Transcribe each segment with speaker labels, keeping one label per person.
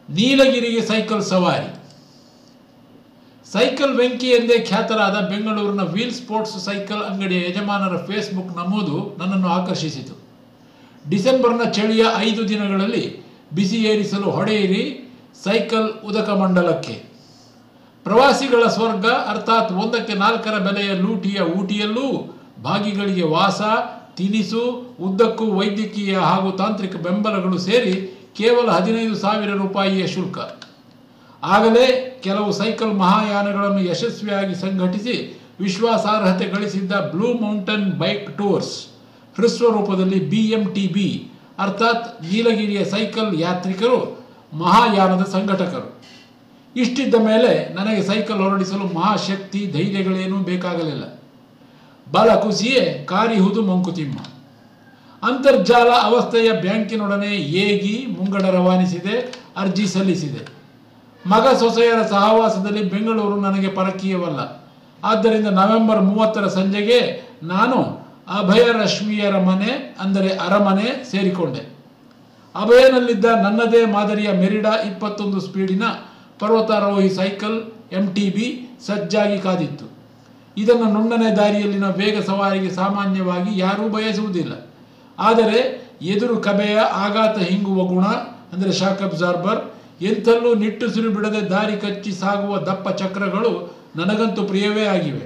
Speaker 1: ನೀಲಗಿರಿಗೆ cycle ಸವಾರಿ. Cycle Venki ಎಂದೇ ಖ್ಯಾತರಾದ ಬೆಂಗಳೂರಿನ ವೀಲ್ ಸ್ಪೋರ್ಟ್ಸ್ ಸೈಕಲ್ ಅಂಗಡಿಯ ಯಜಮಾನರ ಫೇಸ್ಬುಕ್ ನಮೂದು ನನ್ನನ್ನು ಆಕರ್ಷಿಸಿತು. ಡಿಸೆಂಬರ್ನ ಚಳಿಯ 5 ದಿನಗಳಲ್ಲಿ ಬಿಸಿ ಏರಿಸಲು ಹೊಡೆಯಿರಿ ಸೈಕಲ್ ಉದಕ ಮಂಡಲಕ್ಕೆ. ಪ್ರವಾಸಿಗಳ ಸ್ವರ್ಗ ಅರ್ಥಾತ್ 1ಕ್ಕೆ 4 ಬೆಲೆಯ ಲೂಟಿಯ ಊಟಿಯಲ್ಲೂ ಭಾಗಿಗಳಿಗೆ ವಾಸ, ತಿನಿಸು, ಉದ್ದಕ್ಕೂ ವೈದ್ಯಕೀಯ ಹಾಗೂ ತಾಂತ್ರಿಕ ಬೆಂಬಲಗಳು ಸೇರಿ ಕೇವಲ 15,000 ರೂಪಾಯಿಯ ಶುಲ್ಕ. ಆಗಲೇ ಕೆಲವು ಸೈಕಲ್ ಮಹಾಯಾನಗಳನ್ನು ಯಶಸ್ವಿಯಾಗಿ ಸಂಘಟಿಸಿ ವಿಶ್ವಾಸಾರ್ಹತೆ ಗಳಿಸಿದ್ದ ಬ್ಲೂ ಮೌಂಟೇನ್ ಬೈಕ್ ಟೂರ್ಸ್, ಹ್ರಸ್ವ ರೂಪದಲ್ಲಿ BMTB ಅರ್ಥಾತ್ ನೀಲಗಿರಿಯ ಸೈಕಲ್ ಯಾತ್ರಿಕರು, ಮಹಾಯಾನದ ಸಂಘಟಕರು. ಇಷ್ಟಿದ್ದ ಮೇಲೆ ನನಗೆ ಸೈಕಲ್ ಹೊರಡಿಸಲು ಮಹಾಶಕ್ತಿ ಧೈರ್ಯಗಳೇನೂ ಬೇಕಾಗಲಿಲ್ಲ. ಬಲ ಕುಸಿಯೇ ಕಾರಿಹುದು ಮಂಕುತಿಮ್ಮ. ಅಂತರ್ಜಾಲ ಅವಸ್ಥೆಯ ಬ್ಯಾಂಕಿನೊಡನೆ ಏಗಿ ಮುಂಗಡ ರವಾನಿಸಿದೆ, ಅರ್ಜಿ ಸಲ್ಲಿಸಿದೆ. ಮಗ ಸೊಸೆಯರ ಸಹವಾಸದಲ್ಲಿ ಬೆಂಗಳೂರು ನನಗೆ ಪರಕೀಯವಲ್ಲ. ಆದ್ದರಿಂದ ನವೆಂಬರ್ 30 ಸಂಜೆಗೆ ನಾನು ಅಭಯರಶ್ಮಿಯರ ಮನೆ ಅಂದರೆ ಅರಮನೆ ಸೇರಿಕೊಂಡೆ. ಅಭಯನಲ್ಲಿದ್ದ ನನ್ನದೇ ಮಾದರಿಯ ಮೆರಿಡಾ 21 ಸ್ಪೀಡಿನ ಪರ್ವತಾರೋಹಿ ಸೈಕಲ್ MTB ಸಜ್ಜಾಗಿ ಕಾದಿತ್ತು. ಇದನ್ನು ನುಣ್ಣನೆ ದಾರಿಯಲ್ಲಿನ ವೇಗ ಸವಾರಿಗೆ ಸಾಮಾನ್ಯವಾಗಿ ಯಾರೂ ಬಯಸುವುದಿಲ್ಲ. ಆದರೆ ಎದುರು ಕಬೆಯ ಆಘಾತ ಹಿಂಗುವ ಗುಣ ಅಂದರೆ ಶಾಕ್ ಅಬ್ಸಾರ್ಬರ್, ಎಂಥಲ್ಲೂ ನಿಟ್ಟುಸಿರು ಬಿಡದೆ ದಾರಿ ಕಚ್ಚಿ ಸಾಗುವ ದಪ್ಪ ಚಕ್ರಗಳು ನನಗಂತೂ ಪ್ರಿಯವೇ ಆಗಿವೆ.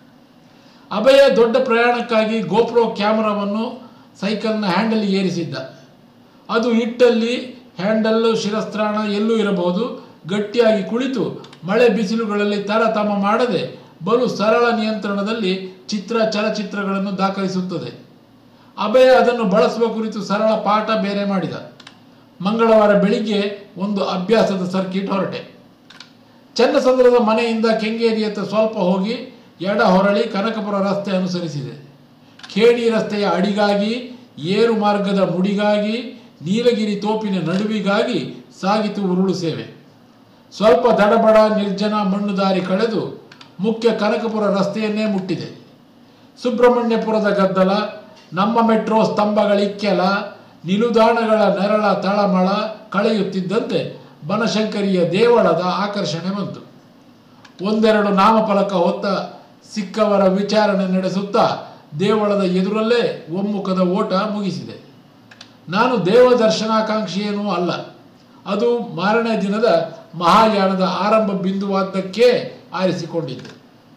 Speaker 1: ಅಭಯ ದೊಡ್ಡ ಪ್ರಯಾಣಕ್ಕಾಗಿ ಗೋಪ್ರೋ ಕ್ಯಾಮರಾವನ್ನು ಸೈಕಲ್ನ ಹ್ಯಾಂಡಲ್ ಏರಿಸಿದ್ದ. ಅದು ಇಟ್ಟಲ್ಲಿ ಹ್ಯಾಂಡಲ್ಲು ಶಿರಸ್ತ್ರಾಣ ಎಲ್ಲೂ ಇರಬಹುದು. ಗಟ್ಟಿಯಾಗಿ ಕುಳಿತು ಮಳೆ ಬಿಸಿಲುಗಳಲ್ಲಿ ತಾರತಮ ಮಾಡದೆ ಬಲು ಸರಳ ನಿಯಂತ್ರಣದಲ್ಲಿ ಚಲಚಿತ್ರಗಳನ್ನು ದಾಖಲಿಸುತ್ತದೆ. ಅಭಯ ಅದನ್ನು ಬಳಸುವ ಕುರಿತು ಸರಳ ಪಾಠ ಬೇರೆ ಮಾಡಿದ. ಮಂಗಳವಾರ ಬೆಳಿಗ್ಗೆ ಒಂದು ಅಭ್ಯಾಸದ ಸರ್ಕಿಟ್ ಹೊರಟೆ. ಚನ್ನಸಂದ್ರದ ಮನೆಯಿಂದ ಕೆಂಗೇರಿಯತ್ತ ಸ್ವಲ್ಪ ಹೋಗಿ ಎಡ ಹೊರಳಿ ಕನಕಪುರ ರಸ್ತೆ ಅನುಸರಿಸಿದೆ. ಖೇಡಿ ರಸ್ತೆಯ ಅಡಿಗಾಗಿ, ಏರು ಮಾರ್ಗದ ಮುಡಿಗಾಗಿ, ನೀಲಗಿರಿ ತೋಪಿನ ನಡುವಿಗಾಗಿ ಸಾಗಿತು ಉರುಳು ಸೇವೆ. ಸ್ವಲ್ಪ ದಡಬಡ ನಿರ್ಜನ ಮಣ್ಣು ದಾರಿ ಕಳೆದು ಮುಖ್ಯ ಕನಕಪುರ ರಸ್ತೆಯನ್ನೇ ಮುಟ್ಟಿದೆ. ಸುಬ್ರಹ್ಮಣ್ಯಪುರದ ಗದ್ದಲ, ನಮ್ಮ ಮೆಟ್ರೋ ಸ್ತಂಭಗಳಿಕ್ಕೆಲ, ನಿಲುದಾಣಗಳ ನೆರಳ ತಳಮಳ ಕಳೆಯುತ್ತಿದ್ದಂತೆ ಬನಶಂಕರಿಯ ದೇವಳದ ಆಕರ್ಷಣೆ ಬಂತು. ಒಂದೆರಡು ನಾಮಫಲಕ ಹೊತ್ತ ಸಿಕ್ಕವರ ವಿಚಾರಣೆ ನಡೆಸುತ್ತಾ ದೇವಳದ ಎದುರಲ್ಲೇ ಒಮ್ಮುಖದ ಓಟ ಮುಗಿಸಿದೆ. ನಾನು ದೇವದರ್ಶನಾಕಾಂಕ್ಷಿಯೇನೂ ಅಲ್ಲ. ಅದು ಮಾರನೇ ದಿನದ ಮಹಾಯಾನದ ಆರಂಭ ಬಿಂದುವಾದ್ದಕ್ಕೆ ಆರಿಸಿಕೊಂಡಿದ್ದೆ.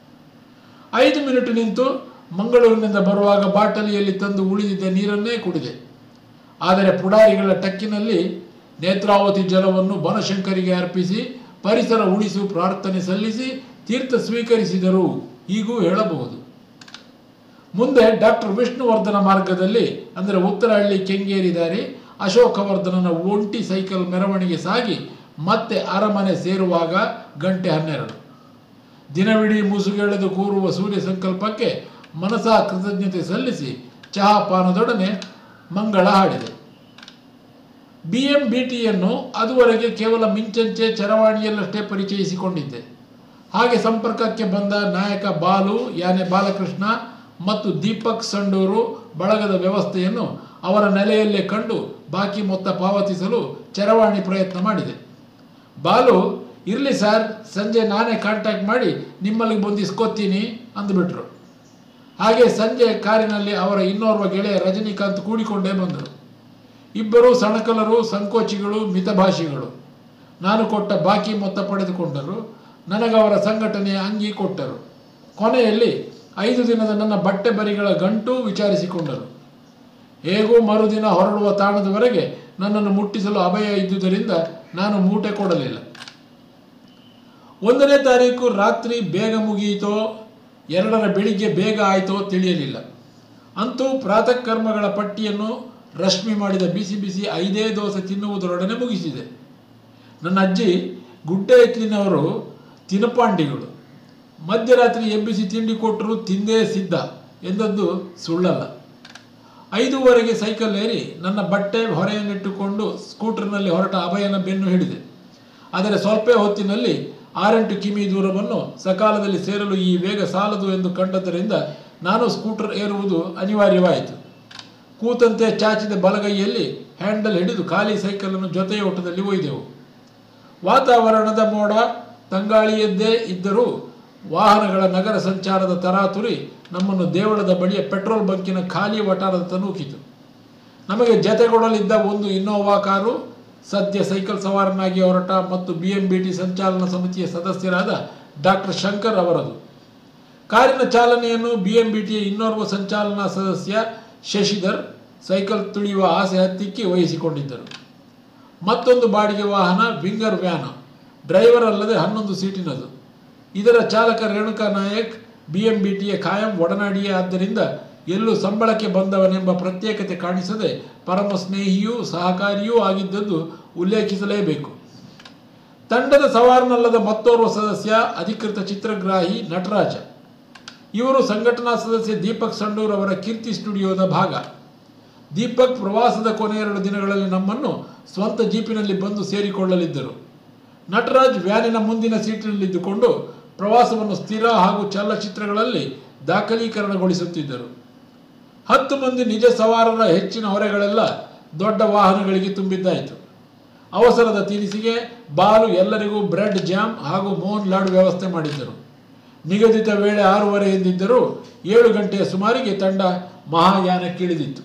Speaker 1: 5 ಮಿನಿಟ್ ನಿಂತು ಮಂಗಳೂರಿನಿಂದ ಬರುವಾಗ ಬಾಟಲಿಯಲ್ಲಿ ತಂದು ಉಳಿದಿದ್ದ ನೀರನ್ನೇ ಕುಡಿದೆ. ಆದರೆ ಪುಡಾರಿಗಳ ಟಕ್ಕಿನಲ್ಲಿ ನೇತ್ರಾವತಿ ಜಲವನ್ನು ಬನಶಂಕರಿಗೆ ಅರ್ಪಿಸಿ ಪರಿಸರ ಉಳಿಸು ಪ್ರಾರ್ಥನೆ ಸಲ್ಲಿಸಿ ತೀರ್ಥ ಸ್ವೀಕರಿಸಿದರು ಹೀಗೂ ಹೇಳಬಹುದು. ಮುಂದೆ ಡಾಕ್ಟರ್ ವಿಷ್ಣುವರ್ಧನ ಮಾರ್ಗದಲ್ಲಿ ಅಂದರೆ ಉತ್ತರಹಳ್ಳಿ ಕೆಂಗೇರಿ ದಾರಿ ಅಶೋಕವರ್ಧನನ ಒಂಟಿ ಸೈಕಲ್ ಮೆರವಣಿಗೆ ಸಾಗಿ ಮತ್ತೆ ಅರಮನೆ ಸೇರುವಾಗ ಗಂಟೆ 12. ದಿನವಿಡೀ ಮುಸುಗೆಳೆದು ಕೂರುವ ಸೂರ್ಯ ಸಂಕಲ್ಪಕ್ಕೆ ಮನಸಾ ಕೃತಜ್ಞತೆ ಸಲ್ಲಿಸಿ ಚಹಾ ಪಾನದೊಡನೆ ಮಂಗಳ ಹಾಡಿದೆ. BMBTಯನ್ನು ಅದುವರೆಗೆ ಕೇವಲ ಮಿಂಚಂಚೆ ಚರವಾಣಿಯಲ್ಲಷ್ಟೇ ಪರಿಚಯಿಸಿಕೊಂಡಿದ್ದೆ. ಹಾಗೆ ಸಂಪರ್ಕಕ್ಕೆ ಬಂದ ನಾಯಕ ಬಾಲು, ಯಾನೆ ಬಾಲಕೃಷ್ಣ ಮತ್ತು ದೀಪಕ್ ಸಂಡೂರು ಬಳಗದ ವ್ಯವಸ್ಥೆಯನ್ನು ಅವರ ನೆಲೆಯಲ್ಲೇ ಕಂಡು ಬಾಕಿ ಮೊತ್ತ ಪಾವತಿಸಲು ಚರವಾಣಿ ಪ್ರಯತ್ನ ಮಾಡಿದೆ. ಬಾಲು, ಇರಲಿ ಸರ್, ಸಂಜೆ ನಾನೇ ಕಾಂಟ್ಯಾಕ್ಟ್ ಮಾಡಿ ನಿಮ್ಮಲ್ಲಿ ಬಂದು ಇಸ್ಕೊತೀನಿ ಅಂದುಬಿಟ್ರು. ಹಾಗೆ ಸಂಜೆ ಕಾರಿನಲ್ಲಿ ಅವರ ಇನ್ನೋರ್ವ ಗೆಳೆಯ ರಜನಿಕಾಂತ್ ಕೂಡಿಕೊಂಡೇ ಬಂದರು. ಇಬ್ಬರು ಸಣಕಲರು, ಸಂಕೋಚಿಗಳು, ಮಿತಭಾಷಿಗಳು. ನಾನು ಕೊಟ್ಟ ಬಾಕಿ ಮೊತ್ತ ಪಡೆದುಕೊಂಡರು. ನನಗವರ ಸಂಘಟನೆಯ ಅಂಗಿ ಕೊಟ್ಟರು. ಕೊನೆಯಲ್ಲಿ 5 ದಿನದ ನನ್ನ ಬಟ್ಟೆ ಬರಿಗಳ ಗಂಟು ವಿಚಾರಿಸಿಕೊಂಡರು. ಹೇಗೂ ಮರುದಿನ ಹೊರಡುವ ತಾಣದವರೆಗೆ ನನ್ನನ್ನು ಮುಟ್ಟಿಸಲು ಅಭಯ ಇದ್ದುದರಿಂದ ನಾನು ಮೂಟೆ ಕೊಡಲಿಲ್ಲ. 1ನೇ ತಾರೀಕು ರಾತ್ರಿ ಬೇಗ ಮುಗಿಯಿತೋ 2ರ ಬೆಳಿಗ್ಗೆ ಬೇಗ ಆಯಿತೋ ತಿಳಿಯಲಿಲ್ಲ. ಅಂತೂ ಪ್ರಾತಃ ಕರ್ಮಗಳ ಪಟ್ಟಿಯನ್ನು ರಶ್ಮಿ ಮಾಡಿದ ಬಿಸಿ ಬಿಸಿ 5 ದೋಸೆ ತಿನ್ನುವುದರೊಡನೆ ಮುಗಿಸಿದೆ. ನನ್ನ ಅಜ್ಜಿ ಗುಡ್ಡೆ ಎತ್ತಲಿನವರು ತಿನಪಾಂಡಿಗಳು. ಮಧ್ಯರಾತ್ರಿ ಎಬ್ಬಿಸಿ ತಿಂಡಿ ಕೊಟ್ಟರು ತಿಂದೇ ಸಿದ್ಧ ಎಂದದ್ದು ಸುಳ್ಳಲ್ಲ. 5:15 ಸೈಕಲ್ ಏರಿ ನನ್ನ ಬಟ್ಟೆ ಹೊರೆಯನ್ನಿಟ್ಟುಕೊಂಡು ಸ್ಕೂಟರ್ನಲ್ಲಿ ಹೊರಟ ಅಭಯನ ಬೆನ್ನು ಹಿಡಿದೆ. ಆದರೆ ಸ್ವಲ್ಪ ಹೊತ್ತಿನಲ್ಲಿ 6-8 ಕಿಮಿ ದೂರವನ್ನು ಸಕಾಲದಲ್ಲಿ ಸೇರಲು ಈ ವೇಗ ಸಾಲದು ಎಂದು ಕಂಡದ್ದರಿಂದ ನಾನು ಸ್ಕೂಟರ್ ಏರುವುದು ಅನಿವಾರ್ಯವಾಯಿತು. ಕೂತಂತೆ ಚಾಚಿದ ಬಲಗೈಯಲ್ಲಿ ಹ್ಯಾಂಡಲ್ ಹಿಡಿದು ಖಾಲಿ ಸೈಕಲನ್ನು ಜೊತೆಯೋಟದಲ್ಲಿ ಒಯ್ದೆವು. ವಾತಾವರಣದ ಮೋಡ ತಂಗಾಳಿಯದ್ದೇ ಇದ್ದರೂ ವಾಹನಗಳ ನಗರ ಸಂಚಾರದ ತರಾತುರಿ ನಮ್ಮನ್ನು ದೇವಳದ ಬಳಿಯ ಪೆಟ್ರೋಲ್ ಬಂಕಿನ ಖಾಲಿ ವಟಾರದ ನೂಕಿತು. ನಮಗೆ ಜತೆಗೊಡಲಿದ್ದ ಒಂದು ಇನ್ನೋವಾ ಕಾರು ಸದ್ಯ ಸೈಕಲ್ ಸವಾರನಾಗಿ ಹೊರಟ ಮತ್ತು BMBT ಸಂಚಾಲನಾ ಸಮಿತಿಯ ಸದಸ್ಯರಾದ ಡಾಕ್ಟರ್ ಶಂಕರ್ ಅವರದು. ಕಾರಿನ ಚಾಲನೆಯನ್ನು BMBTಯ ಇನ್ನೋರ್ವ ಸಂಚಾಲನಾ ಸದಸ್ಯ ಶಶಿಧರ್ ಸೈಕಲ್ ತುಳಿಯುವ ಆಸೆ ಹತ್ತಿಕ್ಕಿ ವಹಿಸಿಕೊಂಡಿದ್ದರು. ಮತ್ತೊಂದು ಬಾಡಿಗೆ ವಾಹನ ವಿಂಗರ್ ವ್ಯಾನ್, ಡ್ರೈವರ್ ಅಲ್ಲದೆ 11 ಸೀಟಿನದು. ಇದರ ಚಾಲಕ ರೇಣುಕಾ ನಾಯಕ್ BMBTಯ ಖಾಯಂ ಒಡನಾಡಿಯೇ ಆದ್ದರಿಂದ ಎಲ್ಲೂ ಸಂಬಳಕ್ಕೆ ಬಂದವನೆಂಬ ಪ್ರತ್ಯೇಕತೆ ಕಾಣಿಸದೆ ಪರಮ ಸ್ನೇಹಿಯೂ ಸಹಕಾರಿಯೂ ಆಗಿದ್ದದ್ದು ಉಲ್ಲೇಖಿಸಲೇಬೇಕು. ತಂಡದ ಸವಾರನಲ್ಲದ ಮತ್ತೋರ್ವ ಸದಸ್ಯ ಅಧಿಕೃತ ಚಿತ್ರಗ್ರಾಹಿ ನಟರಾಜ. ಇವರು ಸಂಘಟನಾ ಸದಸ್ಯ ದೀಪಕ್ ಸಂಡೂರ್ ಅವರ ಕೀರ್ತಿ ಸ್ಟುಡಿಯೋದ ಭಾಗ. ದೀಪಕ್ ಪ್ರವಾಸದ ಕೊನೆ 2 ದಿನಗಳಲ್ಲಿ ನಮ್ಮನ್ನು ಸ್ವಂತ ಜೀಪಿನಲ್ಲಿ ಬಂದು ಸೇರಿಕೊಳ್ಳಲಿದ್ದರು. ನಟರಾಜ್ ವ್ಯಾನಿನ ಮುಂದಿನ ಸೀಟಿನಲ್ಲಿದ್ದುಕೊಂಡು ಪ್ರವಾಸವನ್ನು ಸ್ಥಿರ ಹಾಗೂ ಚಲನಚಿತ್ರಗಳಲ್ಲಿ ದಾಖಲೀಕರಣಗೊಳಿಸುತ್ತಿದ್ದರು. 10 ಮಂದಿ ನಿಜ ಸವಾರರ ಹೆಚ್ಚಿನ ಹೊರೆಗಳೆಲ್ಲ ದೊಡ್ಡ ವಾಹನಗಳಿಗೆ ತುಂಬಿದ್ದಾಯಿತು. ಅವಸರದ ತಿನಿಸಿಗೆ ಬಾಲು ಎಲ್ಲರಿಗೂ ಬ್ರೆಡ್ ಜಾಮ್ ಹಾಗೂ ಮೋಹನ್ ಲಾಡು ವ್ಯವಸ್ಥೆ ಮಾಡಿದ್ದರು. ನಿಗದಿತ ವೇಳೆ 6:30 ಎಂದಿದ್ದರೂ 7 ಗಂಟೆಯ ಸುಮಾರಿಗೆ ತಂಡ ಮಹಾಯಾನಕ್ಕಿಳಿದಿತ್ತು.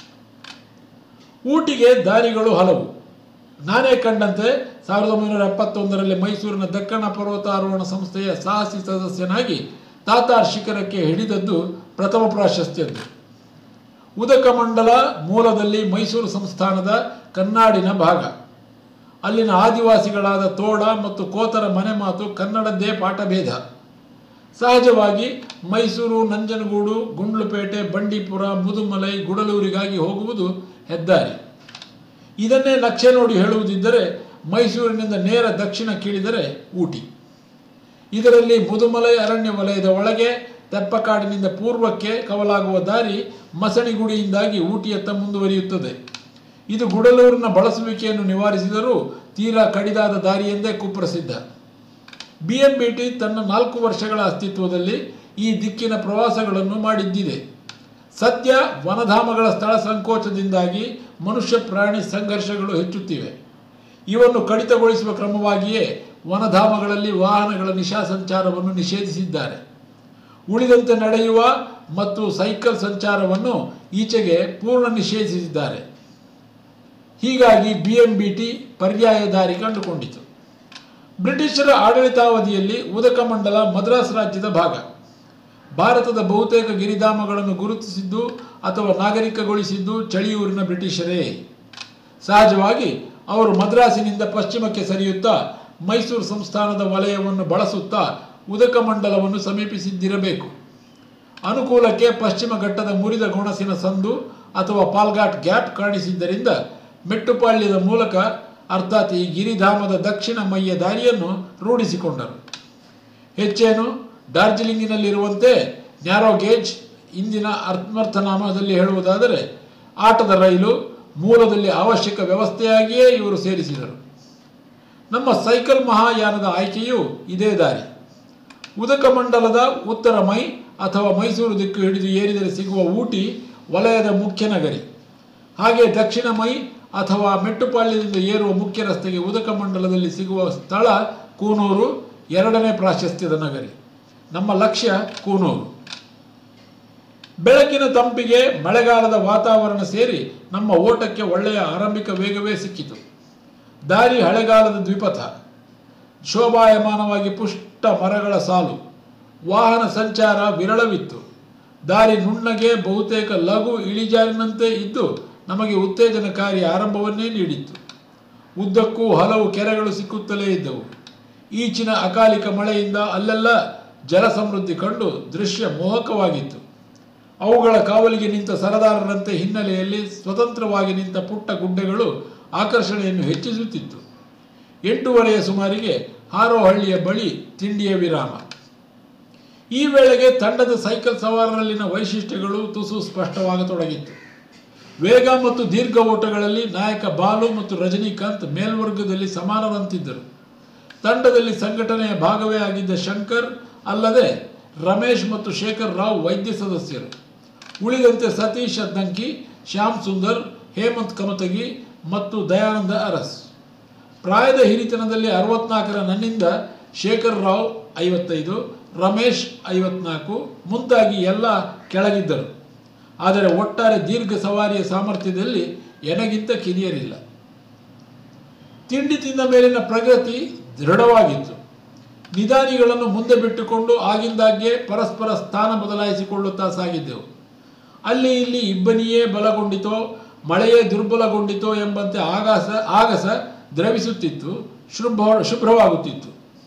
Speaker 1: ಊಟಿಗೆ ದಾರಿಗಳು ಹಲವು. ನಾನೇ ಕಂಡಂತೆ 1971ರಲ್ಲಿ ಮೈಸೂರಿನ ದಕ್ಕಣ ಪರ್ವತಾರೋಹಣ ಸಂಸ್ಥೆಯ ಸಾಹಸಿ ಸದಸ್ಯನಾಗಿ ತಾತಾರ್ ಶಿಖರಕ್ಕೆ ಹಿಡಿದದ್ದು ಪ್ರಥಮ ಪ್ರಾಶಸ್ತ್ಯದ್ದು. ಉದಕಮಂಡಲ ಮೂಲದಲ್ಲಿ ಮೈಸೂರು ಸಂಸ್ಥಾನದ ಕನ್ನಾಡಿನ ಭಾಗ. ಅಲ್ಲಿನ ಆದಿವಾಸಿಗಳಾದ ತೋಡ ಮತ್ತು ಕೋತರ ಮನೆ ಮಾತು ಕನ್ನಡದ್ದೇ ಪಾಠಭೇದ. ಸಹಜವಾಗಿ ಮೈಸೂರು, ನಂಜನಗೂಡು, ಗುಂಡ್ಲುಪೇಟೆ, ಬಂಡೀಪುರ, ಮುದುಮಲೈ, ಗುಡಲೂರಿಗಾಗಿ ಹೋಗುವುದು ಹೆದ್ದಾರಿ. ಇದನ್ನೇ ನಕ್ಷೆ ನೋಡಿ ಹೇಳುವುದಿದ್ದರೆ ಮೈಸೂರಿನಿಂದ ನೇರ ದಕ್ಷಿಣಕ್ಕಿಳಿದರೆ ಊಟಿ. ಇದರಲ್ಲಿ ಮುದುಮಲೈ ಅರಣ್ಯ ವಲಯದ ಒಳಗೆ ತೆಪ್ಪಕಾಡಿನಿಂದ ಪೂರ್ವಕ್ಕೆ ಕವಲಾಗುವ ದಾರಿ ಮಸಣಿಗುಡಿಯಿಂದಾಗಿ ಊಟಿಯತ್ತ ಮುಂದುವರಿಯುತ್ತದೆ. ಇದು ಗುಡಲೂರಿನ ಬಳಸುವಿಕೆಯನ್ನು ನಿವಾರಿಸಿದರೂ ತೀರಾ ಕಡಿದಾದ ದಾರಿಯೆಂದೇ ಕುಪ್ರಸಿದ್ಧ. BMBT ತನ್ನ 4 ವರ್ಷಗಳ ಅಸ್ತಿತ್ವದಲ್ಲಿ ಈ ದಿಕ್ಕಿನ ಪ್ರವಾಸಗಳನ್ನು ಮಾಡಿದ್ದಿದೆ. ಸದ್ಯ ವನಧಾಮಗಳ ಸ್ಥಳ ಸಂಕೋಚದಿಂದಾಗಿ ಮನುಷ್ಯ ಪ್ರಾಣಿ ಸಂಘರ್ಷಗಳು ಹೆಚ್ಚುತ್ತಿವೆ. ಇವನ್ನು ಕಡಿತಗೊಳಿಸುವ ಕ್ರಮವಾಗಿಯೇ ವನಧಾಮಗಳಲ್ಲಿ ವಾಹನಗಳ ನಿಶಾ ಸಂಚಾರವನ್ನು ನಿಷೇಧಿಸಿದ್ದಾರೆ. ಉಳಿದಂತೆ ನಡೆಯುವ ಮತ್ತು ಸೈಕಲ್ ಸಂಚಾರವನ್ನು ಈಚೆಗೆ ಪೂರ್ಣ ನಿಷೇಧಿಸಿದ್ದಾರೆ. ಹೀಗಾಗಿ BMBT ಪರ್ಯಾಯ ದಾರಿ ಕಂಡುಕೊಂಡಿತು. ಬ್ರಿಟಿಷರ ಆಡಳಿತಾವಧಿಯಲ್ಲಿ ಉದಕಮಂಡಲ ಮದ್ರಾಸ್ ರಾಜ್ಯದ ಭಾಗ. ಭಾರತದ ಬಹುತೇಕ ಗಿರಿಧಾಮಗಳನ್ನು ಗುರುತಿಸಿದ್ದು ಅಥವಾ ನಾಗರಿಕಗೊಳಿಸಿದ್ದು ಚಳಿಯೂರಿನ ಬ್ರಿಟಿಷರೇ. ಸಹಜವಾಗಿ ಅವರು ಮದ್ರಾಸಿನಿಂದ ಪಶ್ಚಿಮಕ್ಕೆ ಸರಿಯುತ್ತಾ ಮೈಸೂರು ಸಂಸ್ಥಾನದ ವಲಯವನ್ನು ಬಳಸುತ್ತಾ ಉದಕಮಂಡಲವನ್ನು ಸಮೀಪಿಸಿದ್ದಿರಬೇಕು. ಅನುಕೂಲಕ್ಕೆ ಪಶ್ಚಿಮ ಘಟ್ಟದ ಮುರಿದ ಗೊಣಸಿನ ಸಂದು ಅಥವಾ ಪಾಲ್ಘಾಟ್ ಗ್ಯಾಪ್ ಕಾಣಿಸಿದ್ದರಿಂದ ಮೆಟ್ಟುಪಾಳ್ಯದ ಮೂಲಕ ಅರ್ಥಾತ್ ಈ ಗಿರಿಧಾಮದ ದಕ್ಷಿಣ ಮೈಯ ದಾರಿಯನ್ನು ರೂಢಿಸಿಕೊಂಡರು. ಹೆಚ್ಚೇನು, ಡಾರ್ಜಿಲಿಂಗಿನಲ್ಲಿರುವಂತೆ ನ್ಯಾರೋ ಗೇಜ್, ಇಂದಿನ ಅರ್ಥನಾಮದಲ್ಲಿ ಹೇಳುವುದಾದರೆ ಆಟದ ರೈಲು, ಮೂಲದಲ್ಲಿ ಅವಶ್ಯಕ ವ್ಯವಸ್ಥೆಯಾಗಿಯೇ ಇವರು ಸೇರಿಸಿದರು. ನಮ್ಮ ಸೈಕಲ್ ಮಹಾಯಾನದ ಆಯ್ಕೆಯೂ ಇದೇ ದಾರಿ. ಉದಕಮಂಡಲದ ಉತ್ತರ ಮೈ ಅಥವಾ ಮೈಸೂರು ದಿಕ್ಕು ಹಿಡಿದು ಏರಿದರೆ ಸಿಗುವ ಊಟಿ ವಲಯದ ಮುಖ್ಯ ನಗರಿ. ಹಾಗೆ ದಕ್ಷಿಣ ಮೈ ಅಥವಾ ಮೆಟ್ಟುಪಾಳ್ಯದಿಂದ ಏರುವ ಮುಖ್ಯ ರಸ್ತೆಗೆ ಉದಕಮಂಡಲದಲ್ಲಿ ಸಿಗುವ ಸ್ಥಳ ಕೂನೂರು, 2ನೇ ಪ್ರಾಶಸ್ತ್ಯದ ನಗರಿ. ನಮ್ಮ ಲಕ್ಷ್ಯ ಕೂನೂರು. ಬೆಳಕಿನ ತಂಪಿಗೆ ಮಳೆಗಾಲದ ವಾತಾವರಣ ಸೇರಿ ನಮ್ಮ ಓಟಕ್ಕೆ ಒಳ್ಳೆಯ ಆರಂಭಿಕ ವೇಗವೇ ಸಿಕ್ಕಿತು. ದಾರಿ ಹಳೆಗಾಲದ ದ್ವಿಪಥ. ಶೋಭಾಯಮಾನವಾಗಿ ಪುಷ್ಟ ಮರಗಳ ಸಾಲು. ವಾಹನ ಸಂಚಾರ ವಿರಳವಿತ್ತು. ದಾರಿ ನುಣ್ಣಗೆ ಬಹುತೇಕ ಲಘು ಇಳಿಜಾರಿನಂತೆ ಇದ್ದು ನಮಗೆ ಉತ್ತೇಜನಕಾರಿ ಆರಂಭವನ್ನೇ ನೀಡಿತ್ತು. ಉದ್ದಕ್ಕೂ ಹಲವು ಕೆರೆಗಳು ಸಿಕ್ಕುತ್ತಲೇ ಇದ್ದವು. ಈಚಿನ ಅಕಾಲಿಕ ಮಳೆಯಿಂದ ಅಲ್ಲೆಲ್ಲ ಜಲ ಸಮೃದ್ಧಿ ಕಂಡು ದೃಶ್ಯ ಮೋಹಕವಾಗಿತ್ತು. ಅವುಗಳ ಕಾವಲಿಗೆ ನಿಂತ ಸರದಾರರಂತೆ ಹಿನ್ನೆಲೆಯಲ್ಲಿ ಸ್ವತಂತ್ರವಾಗಿ ನಿಂತ ಪುಟ್ಟ ಗುಡ್ಡೆಗಳು ಆಕರ್ಷಣೆಯನ್ನು ಹೆಚ್ಚಿಸುತ್ತಿತ್ತು. 8:30ಯ ಸುಮಾರಿಗೆ ಹಾರೋಹಳ್ಳಿಯ ಬಳಿ ತಿಂಡಿಯ ವಿರಾಮ. ಈ ವೇಳೆಗೆ ತಂಡದ ಸೈಕಲ್ ಸವಾರರಲ್ಲಿನ ವೈಶಿಷ್ಟ್ಯಗಳು ತುಸು ಸ್ಪಷ್ಟವಾಗತೊಡಗಿತ್ತು. ವೇಗ ಮತ್ತು ದೀರ್ಘ ಓಟಗಳಲ್ಲಿ ನಾಯಕ ಬಾಲು ಮತ್ತು ರಜನಿಕಾಂತ್ ಮೇಲ್ವರ್ಗದಲ್ಲಿ ಸಮಾನರಂತಿದ್ದರು. ತಂಡದಲ್ಲಿ ಸಂಘಟನೆಯ ಭಾಗವೇ ಆಗಿದ್ದ ಶಂಕರ್ ಅಲ್ಲದೆ ರಮೇಶ್ ಮತ್ತು ಶೇಖರ್ ರಾವ್ ವೈದ್ಯ ಸದಸ್ಯರು. ಉಳಿದಂತೆ ಸತೀಶ್ ಅದ್ದಂಕಿ, ಶ್ಯಾಮ್ ಸುಂದರ್, ಹೇಮಂತ್ ಕಮತಗಿ ಮತ್ತು ದಯಾನಂದ ಅರಸ್. ಪ್ರಾಯದ ಹಿರಿತನದಲ್ಲಿ 64ರ ನನ್ನಿಂದ ಶೇಖರ್ ರಾವ್ 55, ರಮೇಶ್ 54 ಮುಂತಾಗಿ ಎಲ್ಲ ಕೆಳಗಿದ್ದರು. ಆದರೆ ಒಟ್ಟಾರೆ ದೀರ್ಘ ಸವಾರಿಯ ಸಾಮರ್ಥ್ಯದಲ್ಲಿ ಎನಗಿಂತ ಕಿರಿಯರಿಲ್ಲ. ತಿಂಡಿ ತಿಂದ ಮೇಲಿನ ಪ್ರಗತಿ ದೃಢವಾಗಿತ್ತು. ನಿಧಾನಿಗಳನ್ನು ಮುಂದೆ ಬಿಟ್ಟುಕೊಂಡು ಆಗಿಂದಾಗ್ಗೆ ಪರಸ್ಪರ ಸ್ಥಾನ ಬದಲಾಯಿಸಿಕೊಳ್ಳುತ್ತಾ ಸಾಗಿದ್ದೆವು. ಅಲ್ಲಿ ಇಲ್ಲಿ ಇಬ್ಬನಿಯೇ ಬಲಗೊಂಡಿತೋ ಮಳೆಯೇ ದುರ್ಬಲಗೊಂಡಿತೋ ಎಂಬಂತೆ ಆಗಸ ದ್ರವಿಸುತ್ತಿತ್ತು, ಶುಭ್ರವಾಗುತ್ತಿತ್ತು.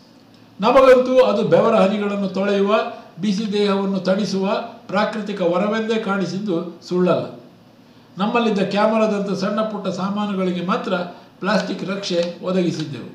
Speaker 1: ನಮಗಂತೂ ಅದು ಬೆವರ ಹನಿಗಳನ್ನು ತೊಳೆಯುವ, ಬಿಸಿ ದೇಹವನ್ನು ತಣಿಸುವ ಪ್ರಾಕೃತಿಕ ವರವೆಂದೇ ಕಾಣಿಸಿದ್ದು ಸುಳ್ಳಲ್ಲ. ನಮ್ಮಲ್ಲಿದ್ದ ಕ್ಯಾಮರಾದಂಥ ಸಣ್ಣ ಪುಟ್ಟ ಸಾಮಾನುಗಳಿಗೆ ಮಾತ್ರ ಪ್ಲಾಸ್ಟಿಕ್ ರಕ್ಷೆ ಒದಗಿಸಿದ್ದೆವು.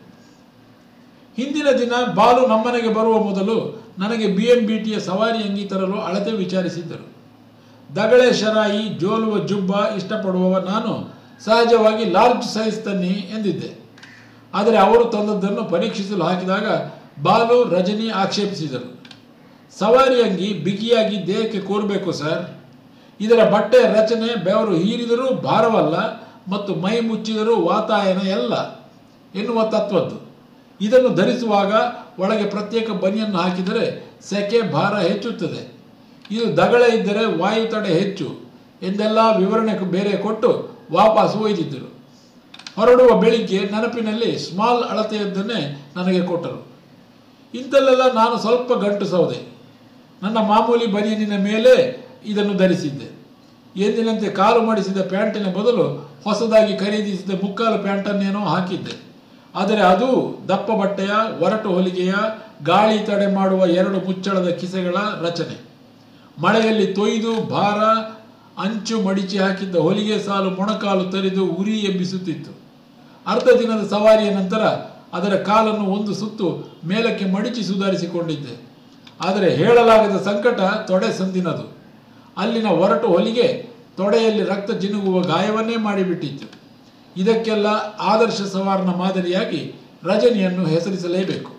Speaker 1: ಹಿಂದಿನ ದಿನ ಬಾಲು ನಮ್ಮನೆಗೆ ಬರುವ ಮೊದಲು ನನಗೆ BMBTಯ ಸವಾರಿ ಅಂಗಿ ತರಲು ಅಳತೆ ವಿಚಾರಿಸಿದ್ದರು. ದಗಳೆ ಶರಾಯಿ ಜೋಲುವ ಜುಬ್ಬ ಇಷ್ಟಪಡುವವ ನಾನು ಸಹಜವಾಗಿ ಲಾರ್ಜ್ ಸೈಜ್ ತನ್ನಿ ಎಂದಿದ್ದೆ. ಆದರೆ ಅವರು ತಂದದ್ದನ್ನು ಪರೀಕ್ಷಿಸಲು ಹಾಕಿದಾಗ ಬಾಲು, ರಜನಿ ಆಕ್ಷೇಪಿಸಿದರು. ಸವಾರಿ ಅಂಗಿ ಬಿಗಿಯಾಗಿ ದೇಹಕ್ಕೆ ಕೂರಬೇಕು ಸರ್. ಇದರ ಬಟ್ಟೆಯ ರಚನೆ ಬೆವರು ಹೀರಿದರೂ ಭಾರವಲ್ಲ ಮತ್ತು ಮೈ ಮುಚ್ಚಿದರೂ ವಾತಾಯನ ಎಲ್ಲ ಎನ್ನುವ ತತ್ವದ್ದು. ಇದನ್ನು ಧರಿಸುವಾಗ ಒಳಗೆ ಪ್ರತ್ಯೇಕ ಬನಿಯನ್ನು ಹಾಕಿದರೆ ಸೆಕೆ ಭಾರ ಹೆಚ್ಚುತ್ತದೆ. ಇದು ದಗಳೆ ಇದ್ದರೆ ವಾಯು ತಡೆ ಹೆಚ್ಚು ಎಂದೆಲ್ಲ ವಿವರಣೆ ಬೇರೆ ಕೊಟ್ಟು ವಾಪಸ್ ಒಯ್ದಿದ್ದರು. ಹೊರಡುವ ಬೆಳಿಗ್ಗೆ ನೆನಪಿನಲ್ಲಿ ಸ್ಮಾಲ್ ಅಳತೆಯದ್ದನ್ನೇ ನನಗೆ ಕೊಟ್ಟರು. ಇಂಥಲ್ಲೆಲ್ಲ ನಾನು ಸ್ವಲ್ಪ ಗಂಟು ಸೌದೆ. ನನ್ನ ಮಾಮೂಲಿ ಬನಿಯನಿನ ಮೇಲೆ ಇದನ್ನು ಧರಿಸಿದ್ದೆ. ಎಂದಿನಂತೆ ಕಾಲು ಮಾಡಿಸಿದ ಪ್ಯಾಂಟಿನ ಬದಲು ಹೊಸದಾಗಿ ಖರೀದಿಸಿದ ಮುಕ್ಕಾಲು ಪ್ಯಾಂಟನ್ನೇನೋ ಹಾಕಿದ್ದೆ. ಆದರೆ ಅದು ದಪ್ಪ ಬಟ್ಟೆಯ, ಒರಟು ಹೊಲಿಗೆಯ, ಗಾಳಿ ತಡೆ ಮಾಡುವ 2 ಮುಚ್ಚಳದ ಕಿಸೆಗಳ ರಚನೆ. ಮಳೆಯಲ್ಲಿ ತೊಯ್ದು ಭಾರ ಅಂಚು ಮಡಿಚಿ ಹಾಕಿದ್ದ ಹೊಲಿಗೆ ಸಾಲು ಮೊಣಕಾಲು ತರಿದು ಉರಿ ಎಬ್ಬಿಸುತ್ತಿತ್ತು. ಅರ್ಧ ದಿನದ ಸವಾರಿಯ ನಂತರ ಅದರ ಕಾಲನ್ನು ಒಂದು ಸುತ್ತು ಮೇಲಕ್ಕೆ ಮಡಿಚಿ ಸುಧಾರಿಸಿಕೊಂಡಿದ್ದೆ. ಆದರೆ ಹೇಳಲಾಗದ ಸಂಕಟ ತೊಡೆ ಸಂದಿನದು. ಅಲ್ಲಿನ ಒರಟು ಹೊಲಿಗೆ ತೊಡೆಯಲ್ಲಿ ರಕ್ತ ಜಿನುಗುವ ಗಾಯವನ್ನೇ ಮಾಡಿಬಿಟ್ಟಿತ್ತು. ಇದಕ್ಕೆಲ್ಲ ಆದರ್ಶ ಸವಾರನ ಮಾದರಿಯಾಗಿ ರಜನಿಯನ್ನು ಹೆಸರಿಸಲೇಬೇಕು.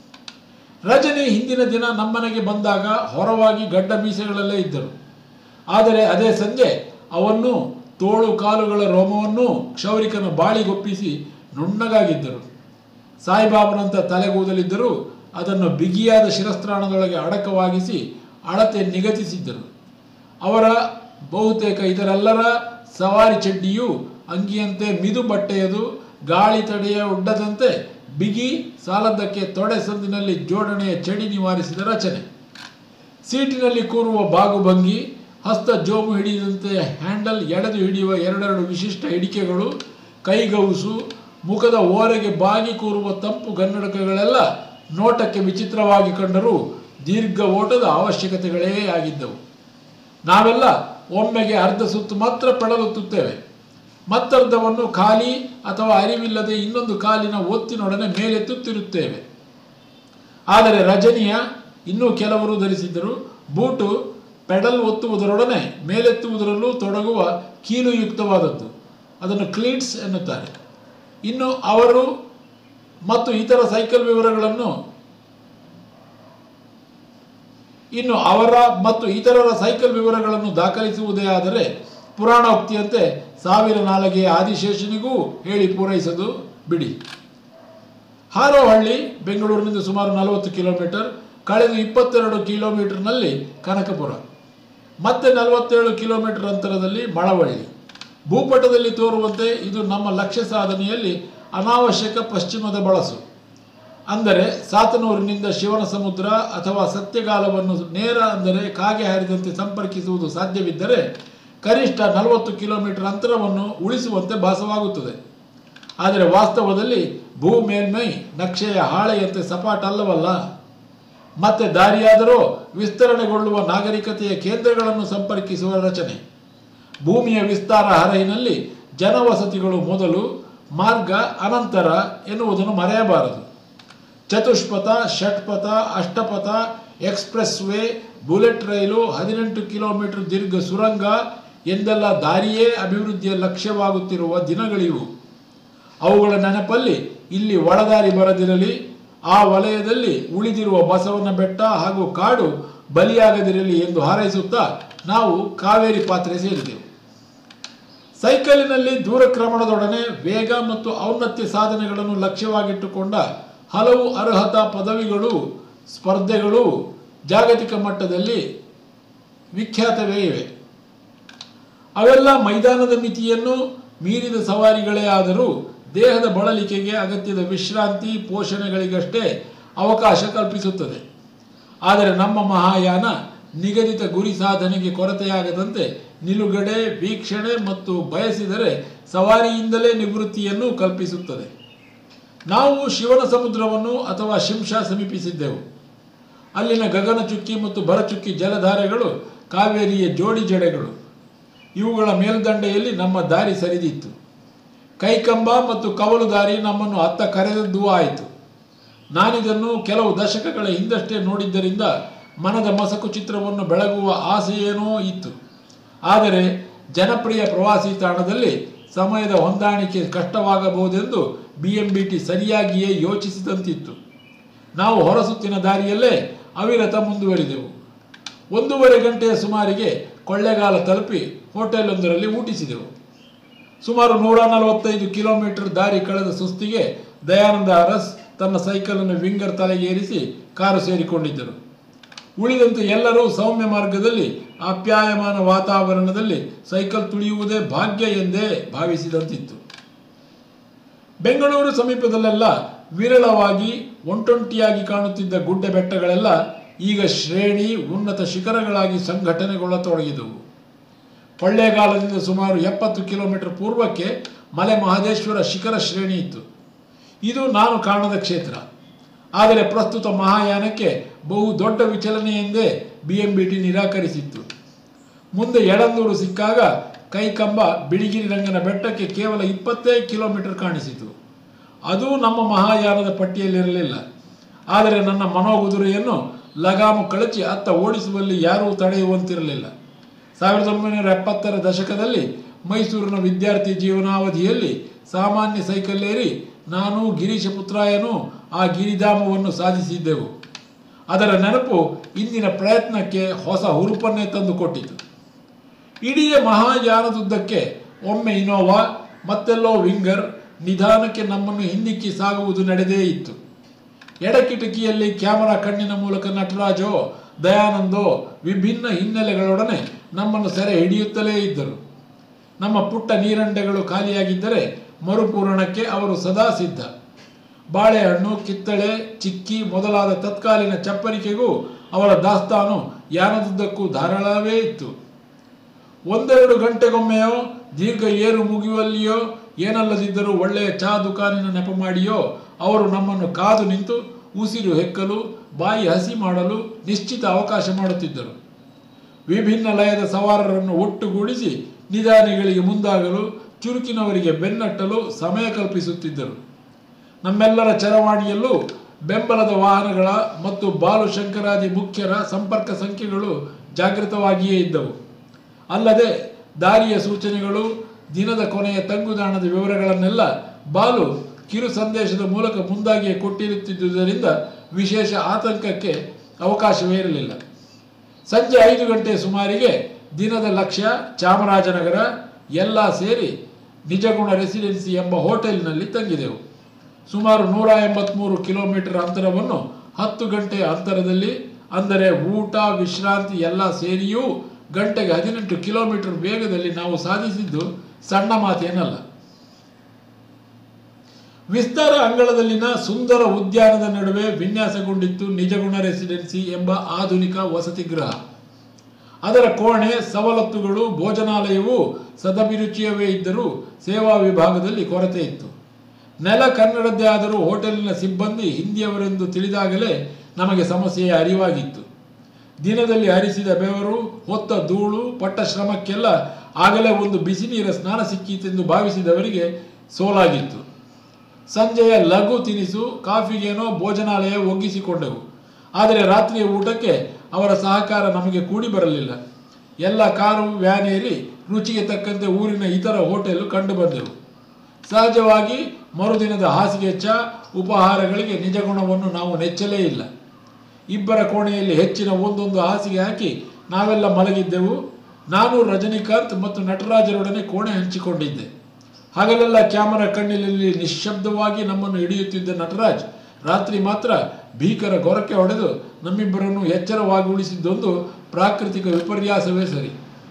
Speaker 1: ರಜನಿ ಹಿಂದಿನ ದಿನ ನಮ್ಮನೆಗೆ ಬಂದಾಗ ಹೊರವಾಗಿ ಗಡ್ಡ ಮೀಸೆಗಳಲ್ಲೇ ಇದ್ದರು. ಆದರೆ ಅದೇ ಸಂಜೆ ಅವನ್ನು ತೋಳು ಕಾಲುಗಳ ರೋಮವನ್ನೂ ಕ್ಷೌರಿಕನ ಬಾಳಿಗೊಪ್ಪಿಸಿ ನುಣ್ಣಗಾಗಿದ್ದರು. ಸಾಯಿಬಾಬನಂತ ತಲೆಗೂದಲಿದ್ದರೂ ಅದನ್ನು ಬಿಗಿಯಾದ ಶಿರಸ್ತ್ರಾಣದೊಳಗೆ ಅಡಕವಾಗಿಸಿ ಅಳತೆ ನಿಗದಿಸಿದ್ದರು. ಅವರ ಬಹುತೇಕ ಇದರೆಲ್ಲರ ಸವಾರಿ ಚಡ್ಡಿಯು ಅಂಗಿಯಂತೆ ಮಿದು ಬಟ್ಟೆಯದು, ಗಾಳಿ ತಡೆಯ ಉಡ್ಡದಂತೆ ಬಿಗಿ, ಸಾಲದ್ದಕ್ಕೆ ತೊಡೆ ಸಂದಿನಲ್ಲಿ ಜೋಡಣೆಯ ಚಡಿ ನಿವಾರಿಸಿದ ರಚನೆ. ಸೀಟಿನಲ್ಲಿ ಕೂರುವ ಬಾಗುಭಂಗಿ, ಹಸ್ತ ಜೋಮು ಹಿಡಿದಂತೆ ಹ್ಯಾಂಡಲ್ ಎಳೆದು ಹಿಡಿಯುವ 2 ವಿಶಿಷ್ಟ ಹಿಡಿಕೆಗಳು, ಕೈಗೌಸು, ಮುಖದ ಓರೆಗೆ ಬಾಗಿ ಕೂರುವ ತಂಪು ಗನ್ನಡಕಗಳೆಲ್ಲ ನೋಟಕ್ಕೆ ವಿಚಿತ್ರವಾಗಿ ಕಂಡರೂ ದೀರ್ಘ ಓಟದ ಅವಶ್ಯಕತೆಗಳೇ ಆಗಿದ್ದವು. ನಾವೆಲ್ಲ ಒಮ್ಮೆಗೆ ಅರ್ಧ ಸುತ್ತು ಮಾತ್ರ ಪೆಡಲುತ್ತುತ್ತೇವೆ. ಮತ್ತರ್ಧವನ್ನು ಖಾಲಿ ಅಥವಾ ಅರಿವಿಲ್ಲದೆ ಇನ್ನೊಂದು ಕಾಲಿನ ಒತ್ತಿನೊಡನೆ ಮೇಲೆತ್ತುತ್ತಿರುತ್ತೇವೆ. ಆದರೆ ರಜನಿಯ ಇನ್ನೂ ಕೆಲವರು ಧರಿಸಿದ್ದರು. ಬೂಟು ಪೆಡಲ್ ಒತ್ತುವುದರೊಡನೆ ಮೇಲೆತ್ತುವುದರಲ್ಲೂ ತೊಡಗುವ ಕೀಲುಯುಕ್ತವಾದದ್ದು. ಅದನ್ನು ಕ್ಲೀಟ್ಸ್ ಎನ್ನುತ್ತಾರೆ. ಇನ್ನು ಅವರು ಮತ್ತು ಇತರ ಸೈಕಲ್ ವಿವರಗಳನ್ನು ಅವರ ಮತ್ತು ಇತರರ ಸೈಕಲ್ ವಿವರಗಳನ್ನು ದಾಖಲಿಸುವುದೇ ಆದರೆ ಪುರಾಣೋಕ್ತಿಯಂತೆ 1000 ನಾಲಗೆಯ ಆದಿಶೇಷನಿಗೂ ಹೇಳಿ ಪೂರೈಸದು ಬಿಡಿ. ಹಾರೋಹಳ್ಳಿ ಬೆಂಗಳೂರಿನಿಂದ ಸುಮಾರು 40 ಕಿಲೋಮೀಟರ್, ಕಳೆದ 22 ಕಿಲೋಮೀಟರ್ನಲ್ಲಿ ಕನಕಪುರ, ಮತ್ತೆ 47 ಕಿಲೋಮೀಟರ್ ಅಂತರದಲ್ಲಿ ಮಳವಳ್ಳಿ. ಭೂಪಟದಲ್ಲಿ ತೋರುವಂತೆ ಇದು ನಮ್ಮ ಲಕ್ಷ್ಯ ಸಾಧನೆಯಲ್ಲಿ ಅನಾವಶ್ಯಕ ಪಶ್ಚಿಮದ ಬಳಸು. ಅಂದರೆ ಸಾತನೂರಿನಿಂದ ಶಿವನ ಸಮುದ್ರ ಅಥವಾ ಸತ್ಯಗಾಲವನ್ನು ನೇರ ಅಂದರೆ ಕಾಗೆ ಹಾರಿದಂತೆ ಸಂಪರ್ಕಿಸುವುದು ಸಾಧ್ಯವಿದ್ದರೆ ಕನಿಷ್ಠ 40 ಕಿಲೋಮೀಟರ್ ಅಂತರವನ್ನು ಉಳಿಸುವಂತೆ ಭಾಸವಾಗುತ್ತದೆ. ಆದರೆ ವಾಸ್ತವದಲ್ಲಿ ಭೂ ಮೇಲ್ಮೈ ನಕ್ಷೆಯ ಹಾಳೆಯಂತೆ ಸಪಾಟ ಅಲ್ಲವಲ್ಲ. ಮತ್ತೆ ದಾರಿಯಾದರೂ ವಿಸ್ತರಣೆಗೊಳ್ಳುವ ನಾಗರಿಕತೆಯ ಕೇಂದ್ರಗಳನ್ನು ಸಂಪರ್ಕಿಸುವ ರಚನೆ. ಭೂಮಿಯ ವಿಸ್ತಾರ ಹರಹಿನಲ್ಲಿ ಜನವಸತಿಗಳು ಮೊದಲು, ಮಾರ್ಗ ಅನಂತರ ಎನ್ನುವುದನ್ನು ಮರೆಯಬಾರದು. ಚತುಷ್ಪಥ, ಷಟ್ಪಥ, ಅಷ್ಟಪಥ, expressway, bullet rail, 18 kilometre ದೀರ್ಘ ಸುರಂಗ ಎಂದೆಲ್ಲ ದಾರಿಯೇ ಅಭಿವೃದ್ಧಿಯ ಲಕ್ಷ್ಯವಾಗುತ್ತಿರುವ ದಿನಗಳಿವು. ಅವುಗಳ ನೆನಪಲ್ಲಿ ಇಲ್ಲಿ ಒಳದಾರಿ ಬರದಿರಲಿ, ಆ ವಲಯದಲ್ಲಿ ಉಳಿದಿರುವ ಬಸವನ ಬೆಟ್ಟ ಹಾಗೂ ಕಾಡು ಬಲಿಯಾಗದಿರಲಿ ಎಂದು ಹಾರೈಸುತ್ತಾ ನಾವು ಕಾವೇರಿ ಪಾತ್ರೆ ಸೇರಿದೆವು. ಸೈಕಲಿನಲ್ಲಿ ದೂರಕ್ರಮಣದೊಡನೆ ವೇಗ ಮತ್ತು ಔನ್ನತ್ಯ ಸಾಧನೆಗಳನ್ನು ಲಕ್ಷ್ಯವಾಗಿಟ್ಟುಕೊಂಡ ಹಲವು ಅರ್ಹತಾ ಪದವಿಗಳು ಸ್ಪರ್ಧೆಗಳು ಜಾಗತಿಕ ಮಟ್ಟದಲ್ಲಿ ವಿಖ್ಯಾತವೇ ಇವೆ. ಅವೆಲ್ಲ ಮೈದಾನದ ಮಿತಿಯನ್ನು ಮೀರಿದ ಸವಾರಿಗಳೇ ಆದರೂ ದೇಹದ ಬಳಲಿಕೆಗೆ ಅಗತ್ಯದ ವಿಶ್ರಾಂತಿ ಪೋಷಣೆಗಳಿಗಷ್ಟೇ ಅವಕಾಶ ಕಲ್ಪಿಸುತ್ತದೆ. ಆದರೆ ನಮ್ಮ ಮಹಾಯಾನ ನಿಗದಿತ ಗುರಿ ಸಾಧನೆಗೆ ಕೊರತೆಯಾಗದಂತೆ ನಿಲುಗಡೆ ವೀಕ್ಷಣೆ ಮತ್ತು ಬಯಸಿದರೆ ಸವಾರಿಯಿಂದಲೇ ನಿವೃತ್ತಿಯನ್ನು ಕಲ್ಪಿಸುತ್ತದೆ. ನಾವು ಶಿವನ ಸಮುದ್ರವನ್ನು ಅಥವಾ ಶಿಂಷಾ ಸಮೀಪಿಸಿದ್ದೆವು. ಅಲ್ಲಿನ ಗಗನಚುಕ್ಕಿ ಮತ್ತು ಭರಚುಕ್ಕಿ ಜಲಧಾರೆಗಳು ಕಾವೇರಿಯ ಜೋಡಿ ಜಡೆಗಳು. ಇವುಗಳ ಮೇಲ್ದಂಡೆಯಲ್ಲಿ ನಮ್ಮ ದಾರಿ ಸರಿದಿತ್ತು. ಕೈಕಂಬ ಮತ್ತು ಕವಲು ದಾರಿ ನಮ್ಮನ್ನು ಅತ್ತ ಕರೆದದ್ದೂ ಆಯಿತು. ನಾನಿದನ್ನು ಕೆಲವು ದಶಕಗಳ ಹಿಂದಷ್ಟೇ ನೋಡಿದ್ದರಿಂದ ಮನದ ಮಸಕು ಚಿತ್ರವನ್ನು ಬೆಳಗುವ ಆಸೆಯೇನೋ ಇತ್ತು. ಆದರೆ ಜನಪ್ರಿಯ ಪ್ರವಾಸಿ ತಾಣದಲ್ಲಿ ಸಮಯದ ಹೊಂದಾಣಿಕೆ ಕಷ್ಟವಾಗಬಹುದೆಂದು BMBT ಸರಿಯಾಗಿಯೇ ಯೋಚಿಸಿದಂತಿತ್ತು. ನಾವು ಹೊರಸುತ್ತಿನ ದಾರಿಯಲ್ಲೇ ಅವಿರತ ಮುಂದುವರಿದೆವು. 1.5 ಗಂಟೆಯ ಸುಮಾರಿಗೆ ಕೊಳ್ಳೆಗಾಲ ತಲುಪಿ ಹೋಟೆಲೊಂದರಲ್ಲಿ ಊಟಿಸಿದೆವು. ಸುಮಾರು 145 ಕಿಲೋಮೀಟರ್ ದಾರಿ ಕಳೆದ ಸುಸ್ತಿಗೆ ದಯಾನಂದ ಅರಸ್ ತನ್ನ ಸೈಕಲನ್ನು ವಿಂಗರ್ ತಲೆಗೇರಿಸಿ ಕಾರು ಸೇರಿಕೊಂಡಿದ್ದರು. ಉಳಿದಂತೆ ಎಲ್ಲರೂ ಸೌಮ್ಯ ಮಾರ್ಗದಲ್ಲಿ ಆಪ್ಯಾಯಮಾನ ವಾತಾವರಣದಲ್ಲಿ ಸೈಕಲ್ ತುಳಿಯುವುದೇ ಭಾಗ್ಯ ಎಂದೇ ಭಾವಿಸಿದಂತಿತ್ತು. ಬೆಂಗಳೂರು ಸಮೀಪದಲ್ಲೆಲ್ಲ ವಿರಳವಾಗಿ ಒಂಟೊಂಟಿಯಾಗಿ ಕಾಣುತ್ತಿದ್ದ ಗುಡ್ಡ ಬೆಟ್ಟಗಳೆಲ್ಲ ಈಗ ಶ್ರೇಣಿ ಉನ್ನತ ಶಿಖರಗಳಾಗಿ ಸಂಘಟನೆಗೊಳ್ಳತೊಡಗಿದವು. ಕೊಳ್ಳೇಗಾಲದಿಂದ ಸುಮಾರು 70 ಕಿಲೋಮೀಟರ್ ಪೂರ್ವಕ್ಕೆ ಮಲೆ ಮಹದೇಶ್ವರ ಶಿಖರ ಶ್ರೇಣಿ ಇತ್ತು. ಇದು ನಾನು ಕಾಣದ ಕ್ಷೇತ್ರ. ಆದರೆ ಪ್ರಸ್ತುತ ಮಹಾಯಾನಕ್ಕೆ ಬಹು ದೊಡ್ಡ ವಿಚಲನೆ ಎಂದೇ BMBT ನಿರಾಕರಿಸಿತ್ತು. ಮುಂದೆ ಎಡಂದೂರು ಸಿಕ್ಕಾಗ ಕೈಕಂಬ ಬಿಳಿಗಿರಿ ರಂಗನ ಬೆಟ್ಟಕ್ಕೆ ಕೇವಲ 20 ಕಿಲೋಮೀಟರ್ ಕಾಣಿಸಿತು. ಅದು ನಮ್ಮ ಮಹಾಯಾನದ ಪಟ್ಟಿಯಲ್ಲಿರಲಿಲ್ಲ. ಆದರೆ ನನ್ನ ಮನೋಗುದುರೆಯನ್ನು ಲಗಾಮು ಕಳಚಿ ಅತ್ತ ಓಡಿಸುವಲ್ಲಿ ಯಾರೂ ತಡೆಯುವಂತಿರಲಿಲ್ಲ. 1970ರ ದಶಕದಲ್ಲಿ ಮೈಸೂರಿನ ವಿದ್ಯಾರ್ಥಿ ಜೀವನಾವಧಿಯಲ್ಲಿ ಸಾಮಾನ್ಯ ಸೈಕಲ್ಲೇರಿ ನಾನು ಗಿರೀಶ ಪುತ್ರಾಯನು ಆ ಗಿರಿಧಾಮವನ್ನು ಸಾಧಿಸಿದ್ದೆವು. ಅದರ ನೆನಪು ಇಂದಿನ ಪ್ರಯತ್ನಕ್ಕೆ ಹೊಸ ಹುರುಪನ್ನೇ ತಂದುಕೊಟ್ಟಿತು. ಇಡೀ ಮಹಾಯಾನದುದ್ದಕ್ಕೆ ಒಮ್ಮೆ ಇನೋವಾ ಮತ್ತೆಲ್ಲೋ ವಿಂಗರ್ ನಿಧಾನಕ್ಕೆ ನಮ್ಮನ್ನು ಹಿಂದಿಕ್ಕಿ ಸಾಗುವುದು ನಡೆದೇ ಇತ್ತು. ಎಡಕಿಟಕಿಯಲ್ಲಿ ಕ್ಯಾಮರಾ ಕಣ್ಣಿನ ಮೂಲಕ ನಟರಾಜೋ ದಯಾನಂದೋ ವಿಭಿನ್ನ ಹಿನ್ನೆಲೆಗಳೊಡನೆ ನಮ್ಮನ್ನು ಸೆರೆ ಹಿಡಿಯುತ್ತಲೇ ಇದ್ದರು. ನಮ್ಮ ಪುಟ್ಟ ನೀರಂಡೆಗಳು ಖಾಲಿಯಾಗಿದ್ದರೆ ಮರುಪೂರಣಕ್ಕೆ ಅವರು ಸದಾ ಸಿದ್ಧ. ಬಾಳೆಹಣ್ಣು ಕಿತ್ತಳೆ ಚಿಕ್ಕಿ ಮೊದಲಾದ ತತ್ಕಾಲೀನ ಚಪ್ಪರಿಕೆಗೂ ಅವರ ದಾಸ್ತಾನು ಯಾನದುದ್ದಕ್ಕೂ ಧಾರಾಳವೇ ಇತ್ತು. 1-2 ಗಂಟೆಗೊಮ್ಮೆಯೋ ದೀರ್ಘ ಏರು ಮುಗಿಯುವಲ್ಲಿಯೋ ಏನಲ್ಲದಿದ್ದರೂ ಒಳ್ಳೆಯ ಚಹಾ ದುಕಾನಿನ ನೆಪ ಮಾಡಿಯೋ ಅವರು ನಮ್ಮನ್ನು ಕಾದು ನಿಂತು ಉಸಿರು ಹೆಕ್ಕಲು ಬಾಯಿ ಹಸಿ ಮಾಡಲು ನಿಶ್ಚಿತ ಅವಕಾಶ ಮಾಡುತ್ತಿದ್ದರು. ವಿಭಿನ್ನ ಲಯದ ಸವಾರರನ್ನು ಒಟ್ಟುಗೂಡಿಸಿ ನಿಧಾನಿಗಳಿಗೆ ಮುಂದಾಗಲು ಚುರುಕಿನವರಿಗೆ ಬೆನ್ನಟ್ಟಲು ಸಮಯ ಕಲ್ಪಿಸುತ್ತಿದ್ದರು. ನಮ್ಮೆಲ್ಲರ ಚರವಾಣಿಯಲ್ಲೂ ಬೆಂಬಲದ ವಾಹನಗಳ ಮತ್ತು ಬಾಲು ಶಂಕರಾದಿ ಮುಖ್ಯರ ಸಂಪರ್ಕ ಸಂಖ್ಯೆಗಳು ಜಾಗೃತವಾಗಿಯೇ ಇದ್ದವು. ಅಲ್ಲದೆ ದಾರಿಯ ಸೂಚನೆಗಳು ದಿನದ ಕೊನೆಯ ತಂಗುದಾಣದ ವಿವರಗಳನ್ನೆಲ್ಲ ಬಾಲು ಕಿರು ಸಂದೇಶದ ಮೂಲಕ ಮುಂದಾಗಿಯೇ ಕೊಟ್ಟಿರುತ್ತಿದ್ದುದರಿಂದ ವಿಶೇಷ ಆತಂಕಕ್ಕೆ ಅವಕಾಶವೇ ಇರಲಿಲ್ಲ. ಸಂಜೆ 5 ಗಂಟೆ ಸುಮಾರಿಗೆ ದಿನದ ಲಕ್ಷ್ಯ ಚಾಮರಾಜನಗರ ಎಲ್ಲ ಸೇರಿ ನಿಜಗುಣ ರೆಸಿಡೆನ್ಸಿ ಎಂಬ ಹೋಟೆಲ್ನಲ್ಲಿ ತಂಗಿದೆವು. ಸುಮಾರು 183 ಕಿಲೋಮೀಟರ್ ಅಂತರವನ್ನು 10 ಗಂಟೆಯ ಅಂತರದಲ್ಲಿ, ಅಂದರೆ ಊಟ ವಿಶ್ರಾಂತಿ ಎಲ್ಲ ಸೇರಿಯೂ ಗಂಟೆಗೆ 18 ಕಿಲೋಮೀಟರ್ ವೇಗದಲ್ಲಿ ನಾವು ಸಾಧಿಸಿದ್ದು ಸಣ್ಣ ಮಾತೇನಲ್ಲ. ವಿಸ್ತಾರ ಅಂಗಳದಲ್ಲಿನ ಸುಂದರ ಉದ್ಯಾನದ ನಡುವೆ ವಿನ್ಯಾಸಗೊಂಡಿತ್ತು ನಿಜಗುಣ ರೆಸಿಡೆನ್ಸಿ ಎಂಬ ಆಧುನಿಕ ವಸತಿ ಗೃಹ. ಅದರ ಕೋಣೆ ಸವಲತ್ತುಗಳು ಭೋಜನಾಲಯವೂ ಸದಭಿರುಚಿಯವೇ ಇದ್ದರೂ ಸೇವಾ ವಿಭಾಗದಲ್ಲಿ ಕೊರತೆ ಇತ್ತು. ನೆಲ ಕನ್ನಡದ್ದೇ ಆದರೂ ಹೋಟೆಲಿನ ಸಿಬ್ಬಂದಿ ಹಿಂದಿಯವರೆಂದು ತಿಳಿದಾಗಲೇ ನಮಗೆ ಸಮಸ್ಯೆಯ ಅರಿವಾಗಿತ್ತು. ದಿನದಲ್ಲಿ ಹರಿಸಿದ ಬೆವರು ಹೊತ್ತ ಧೂಳು ಪಟ್ಟ ಶ್ರಮಕ್ಕೆಲ್ಲ ಆಗಲೇ ಒಂದು ಬಿಸಿ ನೀರ ಸ್ನಾನ ಸಿಕ್ಕೀತೆಂದು ಭಾವಿಸಿದವರಿಗೆ ಸೋಲಾಗಿತ್ತು. ಸಂಜೆಯ ಲಘು ತಿನಿಸು ಕಾಫಿಗೇನೋ ಭೋಜನಾಲಯ ಒಗ್ಗಿಸಿಕೊಂಡೆವು. ಆದರೆ ರಾತ್ರಿಯ ಊಟಕ್ಕೆ ಅವರ ಸಹಕಾರ ನಮಗೆ ಕೂಡಿ ಬರಲಿಲ್ಲ. ಎಲ್ಲ ಕಾರು ವ್ಯಾನೇರಿ ರುಚಿಗೆ ತಕ್ಕಂತೆ ಊರಿನ ಇತರ ಹೋಟೆಲು ಕಂಡು ಬಂದೆವು. ಸಹಜವಾಗಿ ಮರುದಿನದ ಹಾಸಿಗೆ ಚಾ ಉಪಹಾರಗಳಿಗೆ ನಿಜಗುಣವನ್ನು ನಾವು ನೆಚ್ಚಲೇ ಇಲ್ಲ. 2 ಕೋಣೆಯಲ್ಲಿ ಹೆಚ್ಚಿನ ಒಂದೊಂದು ಹಾಸಿಗೆ ಹಾಕಿ ನಾವೆಲ್ಲ ಮಲಗಿದ್ದೆವು. ನಾನು ರಜನಿಕಾಂತ್ ಮತ್ತು ನಟರಾಜರೊಡನೆ ಕೋಣೆ ಹಂಚಿಕೊಂಡಿದ್ದೆ. ಹಗಲೆಲ್ಲ ಕ್ಯಾಮರಾ ಕಣ್ಣಿನಲ್ಲಿ ನಿಶ್ಶಬ್ದವಾಗಿ ನಮ್ಮನ್ನು ಹಿಡಿಯುತ್ತಿದ್ದ ನಟರಾಜ್ ರಾತ್ರಿ ಮಾತ್ರ ಭೀಕರ ಗೊರಕೆ ಹೊಡೆದು ನಮ್ಮಿಬ್ಬರನ್ನು ಎಚ್ಚರವಾಗಿ ಉಳಿಸಿದ್ದೊಂದು ಪ್ರಾಕೃತಿಕ ವಿಪರ್ಯಾಸವೇ ಸರಿ.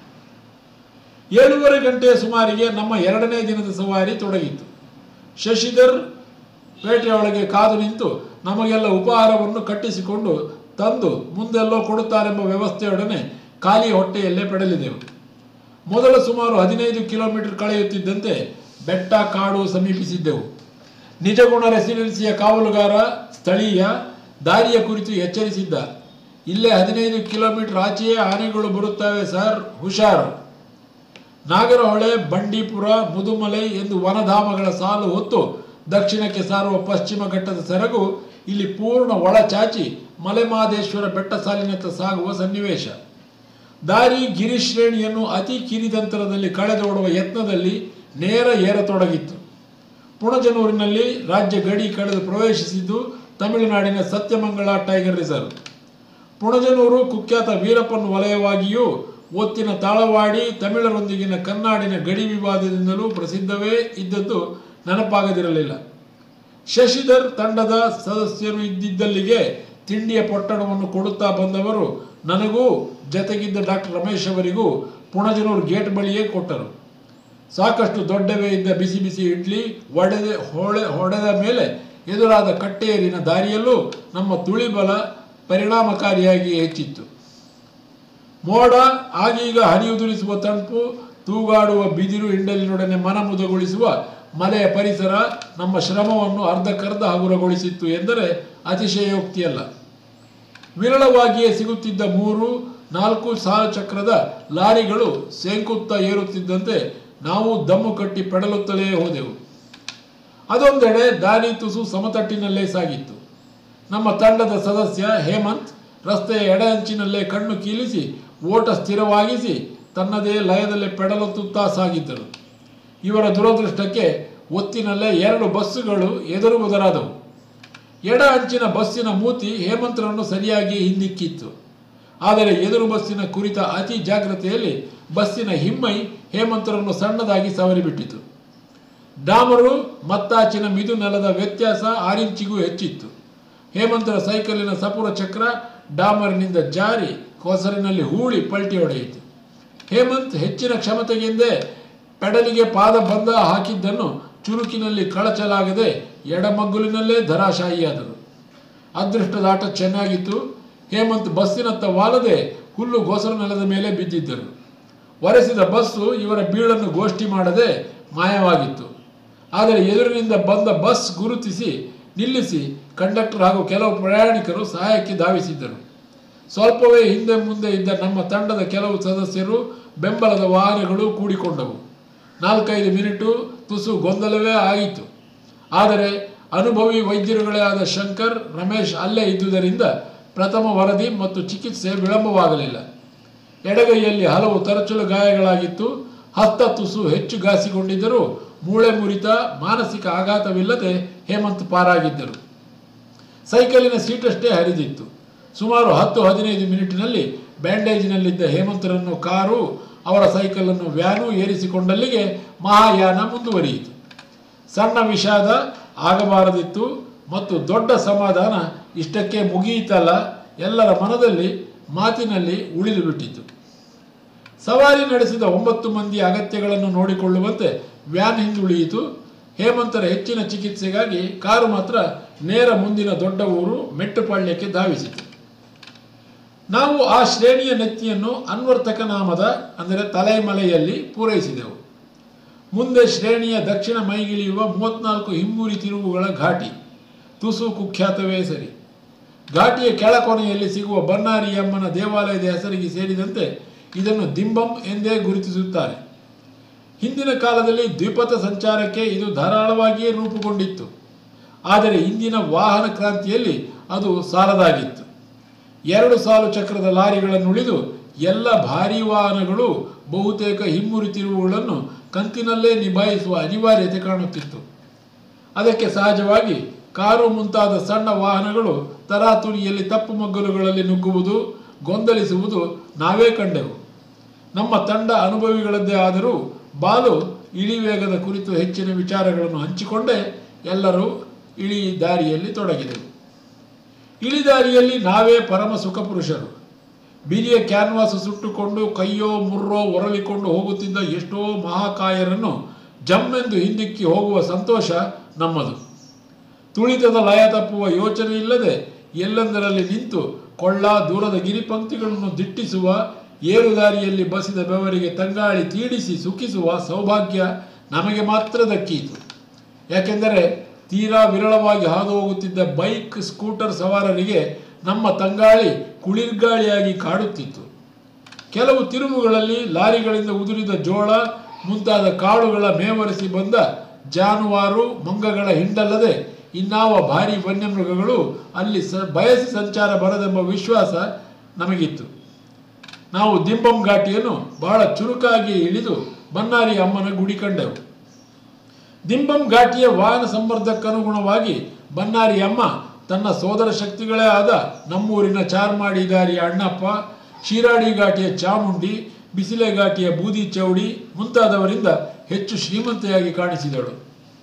Speaker 1: 7:30 ಗಂಟೆಯ ಸುಮಾರಿಗೆ ನಮ್ಮ 2ನೇ ದಿನದ ಸವಾರಿ ತೊಡಗಿತು. ಶಶಿಧರ್ ಪೇಟೆಯೊಳಗೆ ಕಾದು ನಿಂತು ನಮಗೆಲ್ಲ ಉಪಹಾರವನ್ನು ಕಟ್ಟಿಸಿಕೊಂಡು ತಂದು ಮುಂದೆಲ್ಲೋ ಕೊಡುತ್ತಾರೆಂಬ ವ್ಯವಸ್ಥೆಯೊಡನೆ ಖಾಲಿ ಹೊಟ್ಟೆಯಲ್ಲೇ ಪೆಡಲಿದೆವು. ಮೊದಲ ಸುಮಾರು 15 ಕಿಲೋಮೀಟರ್ ಕಳೆಯುತ್ತಿದ್ದಂತೆ ಬೆಟ್ಟ ಕಾಡು ಸಮೀಪಿಸಿದ್ದೆವು. ನಿಜಗುಣ ರೆಸಿಡೆನ್ಸಿಯ ಕಾವಲುಗಾರ ಸ್ಥಳೀಯ ದಾರಿಯ ಕುರಿತು ಎಚ್ಚರಿಸಿದ್ದ. ಇಲ್ಲೇ 15 ಕಿಲೋಮೀಟರ್ ಆಚೆಯೇ ಆನೆಗಳು ಬರುತ್ತವೆ ಸರ್, ಹುಷಾರು. ನಾಗರಹೊಳೆ, ಬಂಡೀಪುರ, ಮುದುಮಲೈ ಎಂದು ವನಧಾಮಗಳ ಸಾಲು ಹೊತ್ತು ದಕ್ಷಿಣಕ್ಕೆ ಸಾರುವ ಪಶ್ಚಿಮ ಘಟ್ಟದ ಸೆರಗು ಇಲ್ಲಿ ಪೂರ್ಣ ಒಳಚಾಚಿ ಮಲೆಮಹದೇಶ್ವರ ಬೆಟ್ಟ ಸಾಲಿನತ್ತ ಸಾಗುವ ಸನ್ನಿವೇಶ. ದಾರಿ ಗಿರಿಶ್ರೇಣಿಯನ್ನು ಅತಿ ಕಿರಿದಂತರದಲ್ಲಿ ಕಳೆದೋಡುವ ಯತ್ನದಲ್ಲಿ ನೇರ ಏರತೊಡಗಿತ್ತು. ಪುಣಜನೂರಿನಲ್ಲಿ ರಾಜ್ಯ ಗಡಿ ಕಳೆದು ಪ್ರವೇಶಿಸಿದ್ದು ತಮಿಳುನಾಡಿನ ಸತ್ಯಮಂಗಳ ಟೈಗರ್ ರಿಸರ್ವ್. ಪುಣಜನೂರು ಕುಖ್ಯಾತ ವೀರಪ್ಪನ್ ವಲಯವಾಗಿಯೂ ಒತ್ತಿನ ತಾಳವಾಡಿ ತಮಿಳರೊಂದಿಗಿನ ಕನ್ನಾಡಿನ ಗಡಿ ವಿವಾದದಿಂದಲೂ ಪ್ರಸಿದ್ಧವೇ ಇದ್ದದ್ದು ನೆನಪಾಗದಿರಲಿಲ್ಲ. ಶಶಿಧರ್ ತಂಡದ ಸದಸ್ಯರು ಇದ್ದಿದ್ದಲ್ಲಿಗೆ ತಿಂಡಿಯ ಪೊಟ್ಟಣವನ್ನು ಕೊಡುತ್ತಾ ಬಂದವರು ನನಗೂ ಜತೆಗಿದ್ದ ಡಾಕ್ಟರ್ ರಮೇಶ್ ಅವರಿಗೂ ಪುಣಜನೂರು ಗೇಟ್ ಬಳಿಯೇ ಕೊಟ್ಟರು. ಸಾಕಷ್ಟು ದೊಡ್ಡವೇ ಇದ್ದ ಬಿಸಿ ಬಿಸಿ ಇಡ್ಲಿ ಹೊಡೆದ ಮೇಲೆ ಎದುರಾದ ಕಟ್ಟೇರಿನ ದಾರಿಯಲ್ಲೂ ನಮ್ಮ ತುಳಿಬಲ ಪರಿಣಾಮಕಾರಿಯಾಗಿ ಹೆಚ್ಚಿತ್ತು. ಮೋಡ, ಆಗೀಗ ಹನಿಯುದುರಿಸುವ ತಂಪು, ತೂಗಾಡುವ ಬಿದಿರು ಹಿಂಡಲಿನೊಡನೆ ಮನ ಮುದಗೊಳಿಸುವ ಮಲೆಯ ಪರಿಸರ ನಮ್ಮ ಶ್ರಮವನ್ನು ಅರ್ಧಕ್ಕರ್ಧ ಹಗುರಗೊಳಿಸಿತ್ತು ಎಂದರೆ ಅತಿಶಯೋಕ್ತಿಯಲ್ಲ. ವಿರಳವಾಗಿಯೇ ಸಿಗುತ್ತಿದ್ದ 3-4 ಸಾಲು ಚಕ್ರದ ಲಾರಿಗಳು ಸೆಂಕುತ್ತಾ ಏರುತ್ತಿದ್ದಂತೆ ನಾವು ದಮ್ಮು ಕಟ್ಟಿ ಪೆಡಲುತ್ತಲೇ ಹೋದೆವು. ಅದೊಂದೆಡೆ ದಾರಿ ತುಸು ಸಮತಟ್ಟಿನಲ್ಲೇ ಸಾಗಿತ್ತು. ನಮ್ಮ ತಂಡದ ಸದಸ್ಯ ಹೇಮಂತ್ ರಸ್ತೆಯ ಎಡ ಅಂಚಿನಲ್ಲೇ ಕಣ್ಣು ಕೀಲಿಸಿ ಓಟ ಸ್ಥಿರವಾಗಿಸಿ ತನ್ನದೇ ಲಯದಲ್ಲೇ ಪೆಡಲುತ್ತಾ ಸಾಗಿದ್ದರು. ಇವರ ದುರದೃಷ್ಟಕ್ಕೆ ಒತ್ತಿನಲ್ಲೇ 2 ಬಸ್ಸುಗಳು ಎದುರು ಬದರಾದವು. ಎಡ ಅಂಚಿನ ಬಸ್ಸಿನ ಮೂತಿ ಹೇಮಂತ್ರನ್ನು ಸರಿಯಾಗಿ ಹಿಂದಿಕ್ಕಿತ್ತು. ಆದರೆ ಎದುರು ಬಸ್ಸಿನ ಕುರಿತ ಅತಿ ಜಾಗ್ರತೆಯಲ್ಲಿ ಬಸ್ಸಿನ ಹಿಮ್ಮೈ ಹೇಮಂತ್ರನ್ನು ಸಣ್ಣದಾಗಿ ಸವರಿಬಿಟ್ಟಿತು. ಡಾಮರು ಮತ್ತಾಚಿನ ಮಿದು ನೆಲದ ವ್ಯತ್ಯಾಸ 6 ಇಂಚಿಗೂ ಹೆಚ್ಚಿತ್ತು. ಹೇಮಂತರ ಸೈಕಲಿನ ಸಪುರ ಚಕ್ರ ಡಾಮರಿನಿಂದ ಜಾರಿ ಕೊಸರಿನಲ್ಲಿ ಹೂಳಿ ಪಲ್ಟಿ ಹೊಡೆಯಿತು. ಹೇಮಂತ್ ಹೆಚ್ಚಿನ ಕ್ಷಮತೆಗೆಂದೇ ಪೆಡಲಿಗೆ ಪಾದ ಬಂದ ಹಾಕಿದ್ದನ್ನು ಚುರುಕಿನಲ್ಲಿ ಕಳಚಲಾಗದೆ ಎಡಮಗ್ಗುಲಿನಲ್ಲೇ ಧರಾಶಾಹಿಯಾದರು. ಅದೃಷ್ಟದಾಟ ಚೆನ್ನಾಗಿತ್ತು. ಹೇಮಂತ್ ಬಸ್ಸಿನತ್ತ ವಾಲದೆ ಹುಲ್ಲು ಗೊಸರು ನೆಲದ ಮೇಲೆ ಬಿದ್ದಿದ್ದರು. ಒರೆಸಿದ ಬಸ್ಸು ಇವರ ಬೀಳನ್ನು ಗೋಷ್ಠಿ ಮಾಡದೆ ಮಾಯವಾಗಿತ್ತು. ಆದರೆ ಎದುರಿನಿಂದ ಬಂದ ಬಸ್ ಗುರುತಿಸಿ ನಿಲ್ಲಿಸಿ ಕಂಡಕ್ಟರ್ ಹಾಗೂ ಕೆಲವು ಪ್ರಯಾಣಿಕರು ಸಹಾಯಕ್ಕೆ ಧಾವಿಸಿದ್ದರು. ಸ್ವಲ್ಪವೇ ಹಿಂದೆ ಮುಂದೆ ಇದ್ದ ನಮ್ಮ ತಂಡದ ಕೆಲವು ಸದಸ್ಯರು ಬೆಂಬಲದ ವಾಹನಗಳು ಕೂಡಿಕೊಂಡವು. 4-5 ಮಿನಿಟು ತುಸು ಗೊಂದಲವೇ ಆಯಿತು. ಆದರೆ ಅನುಭವಿ ವೈದ್ಯರುಗಳೇ ಆದ ಶಂಕರ್, ರಮೇಶ್ ಅಲ್ಲೇ ಇದ್ದುದರಿಂದ ಪ್ರಥಮ ವರದಿ ಮತ್ತು ಚಿಕಿತ್ಸೆ ವಿಳಂಬವಾಗಲಿಲ್ಲ. ಎಡಗೈಯಲ್ಲಿ ಹಲವು ತರಚಲು ಗಾಯಗಳಾಗಿತ್ತು. ಹಸ್ತ ತುಸು ಹೆಚ್ಚು ಘಾಸಿಗೊಂಡಿದ್ದರೂ ಮೂಳೆ ಮುರಿತ, ಮಾನಸಿಕ ಆಘಾತವಿಲ್ಲದೆ ಹೇಮಂತ್ ಪಾರಾಗಿದ್ದರು. ಸೈಕಲಿನ ಸೀಟಷ್ಟೇ ಹರಿದಿತ್ತು. ಸುಮಾರು 10-15 ಮಿನಿಟಿನಲ್ಲಿ ಬ್ಯಾಂಡೇಜಿನಲ್ಲಿದ್ದ ಹೇಮಂತರನ್ನು ಕಾರು, ಅವರ ಸೈಕಲನ್ನು ವ್ಯಾನು ಏರಿಸಿಕೊಂಡಲ್ಲಿಗೆ ಮಹಾಯಾನ ಮುಂದುವರಿಯಿತು. ಸಣ್ಣ ವಿಷಾದ ಆಗಬಾರದಿತ್ತು ಮತ್ತು ದೊಡ್ಡ ಸಮಾಧಾನ ಇಷ್ಟಕ್ಕೆ ಮುಗಿಯಿತಲ್ಲ ಎಲ್ಲರ ಮನದಲ್ಲಿ ಮಾತಿನಲ್ಲಿ ಉಳಿದು ಬಿಟ್ಟಿತು. ಸವಾರಿ ನಡೆಸಿದ 9 ಮಂದಿ ಅಗತ್ಯಗಳನ್ನು ನೋಡಿಕೊಳ್ಳುವಂತೆ ವ್ಯಾನ್ ಹಿಂದುಳಿಯಿತು. ಹೇಮಂತರ ಹೆಚ್ಚಿನ ಚಿಕಿತ್ಸೆಗಾಗಿ ಕಾರು ಮಾತ್ರ ನೇರ ಮುಂದಿನ ದೊಡ್ಡ ಊರು ಮೆಟ್ಟುಪಾಳ್ಯಕ್ಕೆ ಧಾವಿಸಿತು. ನಾವು ಆ ಶ್ರೇಣಿಯ ನೆತ್ತಿಯನ್ನು ಅನ್ವರ್ತಕ ನಾಮದ ಅಂದರೆ ತಲೆಮಲೆಯಲ್ಲಿ ಪೂರೈಸಿದೆವು. ಮುಂದೆ ಶ್ರೇಣಿಯ ದಕ್ಷಿಣ ಮೈಗಿಳಿಯುವ 34 ಹಿಮ್ಮೂರಿ ತಿರುವುಗಳ ಘಾಟಿ ತುಸು ಕುಖ್ಯಾತವೇ ಸರಿ. ಘಾಟಿಯ ಕೆಳಕೊನೆಯಲ್ಲಿ ಸಿಗುವ ಬನ್ನಾರಿಯಮ್ಮನ ದೇವಾಲಯದ ಹೆಸರಿಗೆ ಸೇರಿದಂತೆ ಇದನ್ನು ದಿಂಬಂ ಎಂದೇ ಗುರುತಿಸುತ್ತಾರೆ. ಹಿಂದಿನ ಕಾಲದಲ್ಲಿ ದ್ವಿಪಥ ಸಂಚಾರಕ್ಕೆ ಇದು ಧಾರಾಳವಾಗಿಯೇ ರೂಪುಗೊಂಡಿತ್ತು. ಆದರೆ ಇಂದಿನ ವಾಹನ ಕ್ರಾಂತಿಯಲ್ಲಿ ಅದು ಸಾಲದಾಗಿತ್ತು. 2 ಸಾಲು ಚಕ್ರದ ಲಾರಿಗಳನ್ನುಳಿದು ಎಲ್ಲ ಭಾರೀ ವಾಹನಗಳು ಬಹುತೇಕ ಹಿಮ್ಮುರಿ ತಿರುವುಗಳನ್ನು ಕಂತಿನಲ್ಲೇ ನಿಭಾಯಿಸುವ ಅನಿವಾರ್ಯತೆ ಕಾಣುತ್ತಿತ್ತು. ಅದಕ್ಕೆ ಸಹಜವಾಗಿ ಕಾರು ಮುಂತಾದ ಸಣ್ಣ ವಾಹನಗಳು ತರಾತುರಿಯಲ್ಲಿ ತಪ್ಪು ಮಗ್ಗಲುಗಳಲ್ಲಿ ನುಗ್ಗುವುದು, ಗೊಂದಲಿಸುವುದು ನಾವೇ ಕಂಡೆವು. ನಮ್ಮ ತಂಡ ಅನುಭವಿಗಳದ್ದೇ ಆದರೂ ಬಾಲು ಇಳಿವೇಗದ ಕುರಿತು ಹೆಚ್ಚಿನ ವಿಚಾರಗಳನ್ನು ಹಂಚಿಕೊಂಡೇ ಎಲ್ಲರೂ ಇಳಿ ದಾರಿಯಲ್ಲಿ ತೊಡಗಿದರು. ಇಳಿದಾರಿಯಲ್ಲಿ ನಾವೇ ಪರಮ ಸುಖಪುರುಷರು. ಬಿರಿಯ ಕ್ಯಾನ್ವಾಸ್ ಸುಟ್ಟುಕೊಂಡು ಕೈಯೋ ಮುರ್ರೋ ಒರಳಿಕೊಂಡು ಹೋಗುತ್ತಿದ್ದ ಎಷ್ಟೋ ಮಹಾಕಾಯರನ್ನು ಜಮ್ಮೆಂದು ಹಿಂದಿಕ್ಕಿ ಹೋಗುವ ಸಂತೋಷ ನಮ್ಮದು. ತುಳಿತದ ಲಯ ತಪ್ಪುವ ಯೋಚನೆ ಇಲ್ಲದೆ ಎಲ್ಲೆಂದರಲ್ಲಿ ನಿಂತು ಕೊಳ್ಳ ದೂರದ ಗಿರಿಪಂಕ್ತಿಗಳನ್ನು ದಿಟ್ಟಿಸುವ, ಏರುದಾರಿಯಲ್ಲಿ ಬಸಿದ ಬೆವರಿಗೆ ತಂಗಾಳಿ ತೀಡಿಸಿ ಸುಖಿಸುವ ಸೌಭಾಗ್ಯ ನಮಗೆ ಮಾತ್ರ ದಕ್ಕೀತು. ಯಾಕೆಂದರೆ ತೀರಾ ವಿರಳವಾಗಿ ಹಾದು ಹೋಗುತ್ತಿದ್ದ ಬೈಕ್, ಸ್ಕೂಟರ್ ಸವಾರರಿಗೆ ನಮ್ಮ ತಂಗಾಳಿ ಕುಳಿರ್ಗಾಳಿಯಾಗಿ ಕಾಡುತ್ತಿತ್ತು. ಕೆಲವು ತಿರುವುಗಳಲ್ಲಿ ಲಾರಿಗಳಿಂದ ಉದುರಿದ ಜೋಳ ಮುಂತಾದ ಕಾಳುಗಳ ಮೇವರಿಸಿ ಬಂದ ಜಾನುವಾರು, ಮಂಗಗಳ ಹಿಂಡಲ್ಲದೆ ಇನ್ನಾವ ಭಾರಿ ವನ್ಯಮೃಗಗಳು ಅಲ್ಲಿ ಬಯಸಿ ಸಂಚಾರ ಬರದೆಂಬ ವಿಶ್ವಾಸ ನಮಗಿತ್ತು. ನಾವು ದಿಂಬಂ ಘಾಟಿಯನ್ನು ಬಹಳ ಚುರುಕಾಗಿ ಇಳಿದು ಬನ್ನಾರಿ ಅಮ್ಮನ ಗುಡಿ ಕಂಡೆವು. ದಿಂಬಂ ಘಾಟಿಯ ವಾಹನ ಸಂಬರ್ಧಕ್ಕನುಗುಣವಾಗಿ ಬನ್ನಾರಿ ಅಮ್ಮ ತನ್ನ ಸೋದರ ಶಕ್ತಿಗಳೇ ಆದ ನಮ್ಮೂರಿನ ಚಾರ್ಮಾಡಿ ದಾರಿಯ ಅಣ್ಣಪ್ಪ, ಶಿರಾಡಿ ಘಾಟಿಯ ಚಾಮುಂಡಿ, ಬಿಸಿಲೆ ಘಾಟಿಯ ಬೂದಿ ಚೌಡಿ ಮುಂತಾದವರಿಂದ ಹೆಚ್ಚು ಶ್ರೀಮಂತೆಯಾಗಿ ಕಾಣಿಸಿದಳು.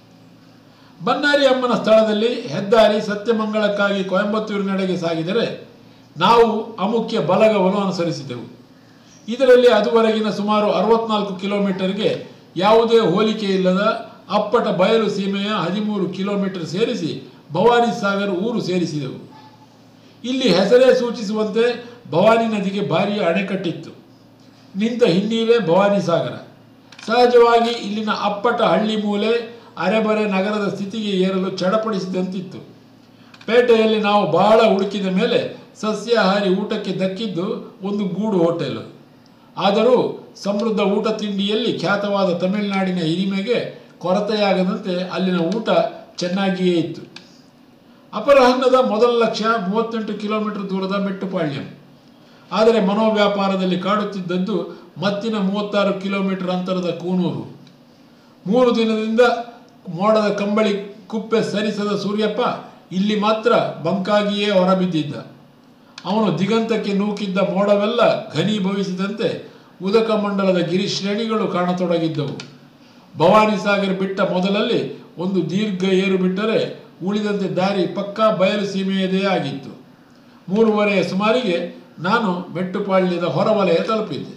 Speaker 1: ಬನ್ನಾರಿ ಅಮ್ಮನ ಸ್ಥಳದಲ್ಲಿ ಹೆದ್ದಾರಿ ಸತ್ಯಮಂಗಳಕ್ಕಾಗಿ ಕೊಯಂಬತ್ತೂರಿನೆಡೆಗೆ ಸಾಗಿದರೆ ನಾವು ಅಮುಖ್ಯ ಬಲಗವನ್ನು ಅನುಸರಿಸಿದೆವು. ಇದರಲ್ಲಿ ಅದುವರೆಗಿನ ಸುಮಾರು 64 ಕಿಲೋಮೀಟರ್ಗೆ ಯಾವುದೇ ಹೋಲಿಕೆ ಇಲ್ಲದ ಅಪ್ಪಟ ಬಯಲು ಸೀಮೆಯ 13 ಕಿಲೋಮೀಟರ್ ಸೇರಿಸಿ ಭವಾನಿ ಸಾಗರ್ ಊರು ಸೇರಿಸಿದೆವು. ಇಲ್ಲಿ ಹೆಸರೇ ಸೂಚಿಸುವಂತೆ ಭವಾನಿ ನದಿಗೆ ಭಾರಿ ಅಣೆಕಟ್ಟಿತ್ತು. ನಿಂತ ಹಿನ್ನೀರೇ ಭವಾನಿ ಸಾಗರ. ಸಹಜವಾಗಿ ಇಲ್ಲಿನ ಅಪ್ಪಟ ಹಳ್ಳಿ ಮೂಲೆ ಅರೆಬರೆ ನಗರದ ಸ್ಥಿತಿಗೆ ಏರಲು ಚಡಪಡಿಸಿದಂತಿತ್ತು. ಪೇಟೆಯಲ್ಲಿ ನಾವು ಬಹಳ ಹುಡುಕಿದ ಮೇಲೆ ಸಸ್ಯಾಹಾರಿ ಊಟಕ್ಕೆ ದಕ್ಕಿದ್ದು ಒಂದು ಗೂಡು ಹೋಟೆಲ್. ಆದರೂ ಸಮೃದ್ಧ ಊಟ ತಿಂಡಿಯಲ್ಲಿ ಖ್ಯಾತವಾದ ತಮಿಳುನಾಡಿನ ಹಿರಿಮೆಗೆ ಕೊರತೆಯಾಗದಂತೆ ಅಲ್ಲಿನ ಊಟ ಚೆನ್ನಾಗಿಯೇ ಇತ್ತು. ಅಪರಾಹ್ನದ ಮೊದಲ ಲಕ್ಷ್ಯ 38 ಕಿಲೋಮೀಟರ್ ದೂರದ ಮೆಟ್ಟುಪಾಳ್ಯಂ. ಆದರೆ ಮನೋವ್ಯಾಪಾರದಲ್ಲಿ ಕಾಡುತ್ತಿದ್ದದ್ದು ಮತ್ತಿನ 36 ಕಿಲೋಮೀಟರ್ ಅಂತರದ ಕೂನೂರು. 3 ದಿನದಿಂದ ಮೋಡದ ಕಂಬಳಿ ಕುಪ್ಪೆ ಸರಿಸದ ಸೂರ್ಯಪ್ಪ ಇಲ್ಲಿ ಮಾತ್ರ ಬಂಕಾಗಿಯೇ ಹೊರಬಿದ್ದಿದ್ದ. ಅವನು ದಿಗಂತಕ್ಕೆ ನೂಕಿದ್ದ ಮೋಡವೆಲ್ಲ ಘನೀಭವಿಸಿದಂತೆ ಉದಕ ಮಂಡಲದ ಗಿರಿಶ್ರೇಣಿಗಳು ಕಾಣತೊಡಗಿದ್ದವು. ಭವಾನಿ ಸಾಗರ್ ಬಿಟ್ಟ ಮೊದಲಲ್ಲಿ ಒಂದು ದೀರ್ಘ ಏರು ಬಿಟ್ಟರೆ ಉಳಿದಂತೆ ದಾರಿ ಪಕ್ಕಾ ಬಯಲು ಸೀಮೆಯದೇ ಆಗಿತ್ತು. 3:30 ಸುಮಾರಿಗೆ ನಾನು ಮೆಟ್ಟುಪಾಳ್ಯದ ಹೊರವಲಯ ತಲುಪಿದ್ದೆ.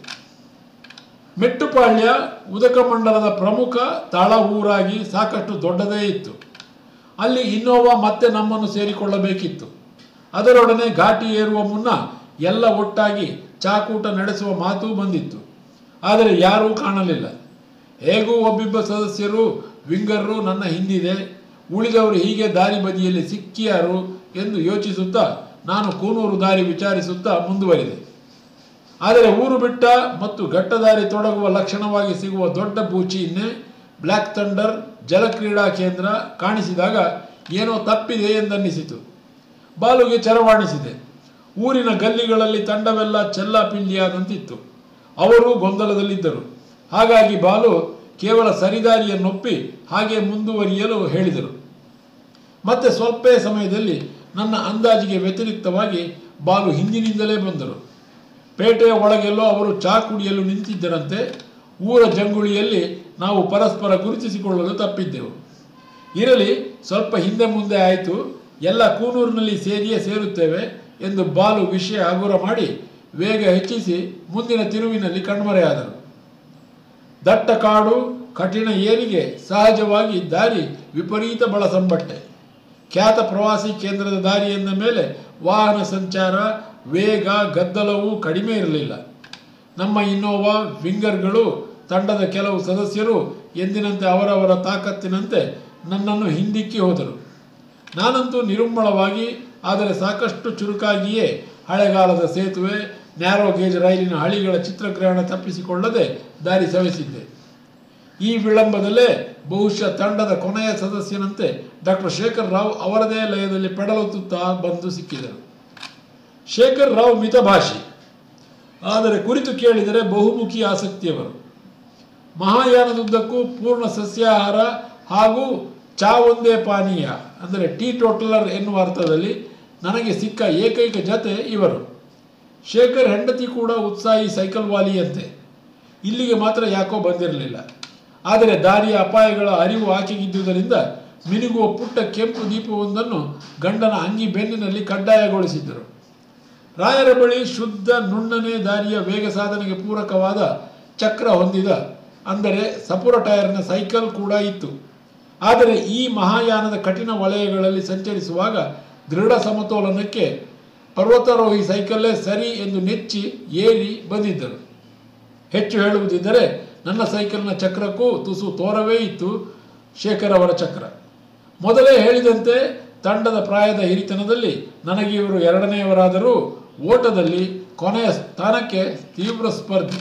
Speaker 1: ಮೆಟ್ಟುಪಾಳ್ಯ ಉದಕ ಮಂಡಲದ ಪ್ರಮುಖ ತಳ ಊರಾಗಿ ಸಾಕಷ್ಟು ದೊಡ್ಡದೇ ಇತ್ತು. ಅಲ್ಲಿ ಇನ್ನೋವಾ ಮತ್ತೆ ನಮ್ಮನ್ನು ಸೇರಿಕೊಳ್ಳಬೇಕಿತ್ತು. ಅದರೊಡನೆ ಘಾಟಿ ಏರುವ ಮುನ್ನ ಎಲ್ಲ ಒಟ್ಟಾಗಿ ಚಾಕೂಟ ನಡೆಸುವ ಮಾತೂ ಬಂದಿತ್ತು. ಆದರೆ ಯಾರೂ ಕಾಣಲಿಲ್ಲ. ಹೇಗೂ ಒಬ್ಬಿಬ್ಬ ಸದಸ್ಯರು, ವಿಂಗರ್ರು ನನ್ನ ಹಿಂದಿದೆ, ಉಳಿದವರು ಹೀಗೆ ದಾರಿ ಬದಿಯಲ್ಲಿ ಸಿಕ್ಕಿಯಾರು ಎಂದು ಯೋಚಿಸುತ್ತಾ ನಾನು ಕೂನೂರು ದಾರಿ ವಿಚಾರಿಸುತ್ತಾ ಮುಂದುವರಿದೆ. ಆದರೆ ಊರು ಬಿಟ್ಟ ಮತ್ತು ಘಟ್ಟದಾರಿ ತೊಡಗುವ ಲಕ್ಷಣವಾಗಿ ಸಿಗುವ ದೊಡ್ಡ ಬೂಚಿನ್ನೆ, ಬ್ಲ್ಯಾಕ್ ಥಂಡರ್ ಜಲಕ್ರೀಡಾ ಕೇಂದ್ರ ಕಾಣಿಸಿದಾಗ ಏನೋ ತಪ್ಪಿದೆ ಎಂದನ್ನಿಸಿತು. ಬಾಲುಗೆ ಚರವಾಣಿಸಿದೆ. ಊರಿನ ಗಲ್ಲಿಗಳಲ್ಲಿ ತಂಡವೆಲ್ಲ ಚೆಲ್ಲಾಪಿಲ್ಲಿಯಾದಂತಿತ್ತು. ಅವರು ಗೊಂದಲದಲ್ಲಿದ್ದರು. ಹಾಗಾಗಿ ಬಾಲು ಕೇವಲ ಸರಿದಾರಿಯನ್ನೊಪ್ಪಿ ಹಾಗೆ ಮುಂದುವರಿಯಲು ಹೇಳಿದರು. ಮತ್ತೆ ಸ್ವಲ್ಪ ಸಮಯದಲ್ಲಿ ನನ್ನ ಅಂದಾಜಿಗೆ ವ್ಯತಿರಿಕ್ತವಾಗಿ ಬಾಲು ಹಿಂದಿನಿಂದಲೇ ಬಂದರು. ಪೇಟೆಯ ಒಳಗೆಲ್ಲೋ ಅವರು ಚಾ ಕುಡಿಯಲು ನಿಂತಿದ್ದರಂತೆ. ಊರ ಜಂಗುಳಿಯಲ್ಲಿ ನಾವು ಪರಸ್ಪರ ಗುರುತಿಸಿಕೊಳ್ಳಲು ತಪ್ಪಿದ್ದೆವು. ಇರಲಿ, ಸ್ವಲ್ಪ ಹಿಂದೆ ಮುಂದೆ ಆಯಿತು, ಎಲ್ಲ ಕೂನೂರಿನಲ್ಲಿ ಸೇರಿಯೇ ಸೇರುತ್ತೇವೆ ಎಂದು ಬಾಲು ವಿಷಯ ಹಗುರ ಮಾಡಿ ವೇಗ ಹೆಚ್ಚಿಸಿ ಮುಂದಿನ ತಿರುವಿನಲ್ಲಿ ಕಣ್ಮರೆಯಾದರು. ದಟ್ಟ ಕಾಡು, ಕಠಿಣ ಏರಿಗೆ ಸಹಜವಾಗಿ ದಾರಿ ವಿಪರೀತ ಬಳಸಂಬಟ್ಟೆ. ಖ್ಯಾತ ಪ್ರವಾಸಿ ಕೇಂದ್ರದ ದಾರಿ ಎಂದ ಮೇಲೆ ವಾಹನ ಸಂಚಾರ, ವೇಗ, ಗದ್ದಲವೂ ಕಡಿಮೆ ಇರಲಿಲ್ಲ. ನಮ್ಮ ಇನ್ನೋವಾ, ವಿಂಗರ್ಗಳು, ತಂಡದ ಕೆಲವು ಸದಸ್ಯರು ಎಂದಿನಂತೆ ಅವರವರ ತಾಕತ್ತಿನಂತೆ ನನ್ನನ್ನು ಹಿಂದಿಕ್ಕಿ ಹೋದರು. ನಾನಂತೂ ನಿರುಮ್ಮಳವಾಗಿ ಆದರೆ ಸಾಕಷ್ಟು ಚುರುಕಾಗಿಯೇ ಹಳೆಗಾಲದ ಸೇತುವೆ, ನ್ಯಾರೋ ಗೇಜ್ ರೈಲಿನ ಹಳಿಗಳ ಚಿತ್ರಗ್ರಹಣ ತಪ್ಪಿಸಿಕೊಳ್ಳದೆ ದಾರಿ ಸವೆಸಿದ್ದೆ. ಈ ವಿಳಂಬದಲ್ಲೇ ಬಹುಶಃ ತಂಡದ ಕೊನೆಯ ಸದಸ್ಯನಂತೆ ಡಾಕ್ಟರ್ ಶೇಖರ್ ರಾವ್ ಅವರದೇ ಲಯದಲ್ಲಿ ಪೆಡಲುತ್ತಾ ಬಂದು ಸಿಕ್ಕಿದರು. ಶೇಖರ್ ರಾವ್ ಮಿತಭಾಷಿ, ಆದರೆ ಕುರಿತು ಕೇಳಿದರೆ ಬಹುಮುಖಿ ಆಸಕ್ತಿಯವರು. ಮಹಾಯಾನದುದ್ದಕ್ಕೂ ಪೂರ್ಣ ಸಸ್ಯಾಹಾರ ಹಾಗೂ ಚಾ ಒಂದೇ ಪಾನೀಯ, ಅಂದರೆ ಟೀ ಟೋಟಲರ್ ಎನ್ನುವ ಅರ್ಥದಲ್ಲಿ ನನಗೆ ಸಿಕ್ಕ ಏಕೈಕ ಜತೆ ಇವರು. ಶೇಖರ್ ಹೆಂಡತಿ ಕೂಡ ಉತ್ಸಾಹಿ ಸೈಕಲ್ ವಾಲಿಯಂತೆ. ಇಲ್ಲಿಗೆ ಮಾತ್ರ ಯಾಕೋ ಬಂದಿರಲಿಲ್ಲ. ಆದರೆ ದಾರಿಯ ಅಪಾಯಗಳ ಅರಿವು ಆಕೆಗಿದ್ದುದರಿಂದ ಮಿನುಗುವ ಪುಟ್ಟ ಕೆಂಪು ದೀಪವೊಂದನ್ನು ಗಂಡನ ಅಂಗಿ ಬೆನ್ನಿನಲ್ಲಿ ಕಡ್ಡಾಯಗೊಳಿಸಿದ್ದರು. ರಾಯರ ಬಳಿ ಶುದ್ಧ ನುಣ್ಣನೆ ದಾರಿಯ ವೇಗ ಸಾಧನೆಗೆ ಪೂರಕವಾದ ಚಕ್ರ ಹೊಂದಿದ, ಅಂದರೆ ಸಪುರ ಟೈರ್ನ ಸೈಕಲ್ ಕೂಡ ಇತ್ತು. ಆದರೆ ಈ ಮಹಾಯಾನದ ಕಠಿಣ ವಲಯಗಳಲ್ಲಿ ಸಂಚರಿಸುವಾಗ ದೃಢ ಸಮತೋಲನಕ್ಕೆ ಪರ್ವತಾರೋಹಿ ಸೈಕಲ್ಲೇ ಸರಿ ಎಂದು ನೆಚ್ಚಿ ಏರಿ ಬಂದಿದ್ದರು. ಹೆಚ್ಚು ಹೇಳುವುದಿದ್ದರೆ ನನ್ನ ಸೈಕಲ್ನ ಚಕ್ರಕ್ಕೂ ತುಸು ತೋರವೇ ಇತ್ತು ಶೇಖರ್ ಅವರ ಚಕ್ರ. ಮೊದಲೇ ಹೇಳಿದಂತೆ ತಂಡದ ಪ್ರಾಯದ ಹಿರಿತನದಲ್ಲಿ ನನಗೆ ಇವರು ಎರಡನೆಯವರಾದರೂ ಓಟದಲ್ಲಿ ಕೊನೆಯ ಸ್ಥಾನಕ್ಕೆ ತೀವ್ರ ಸ್ಪರ್ಧೆ.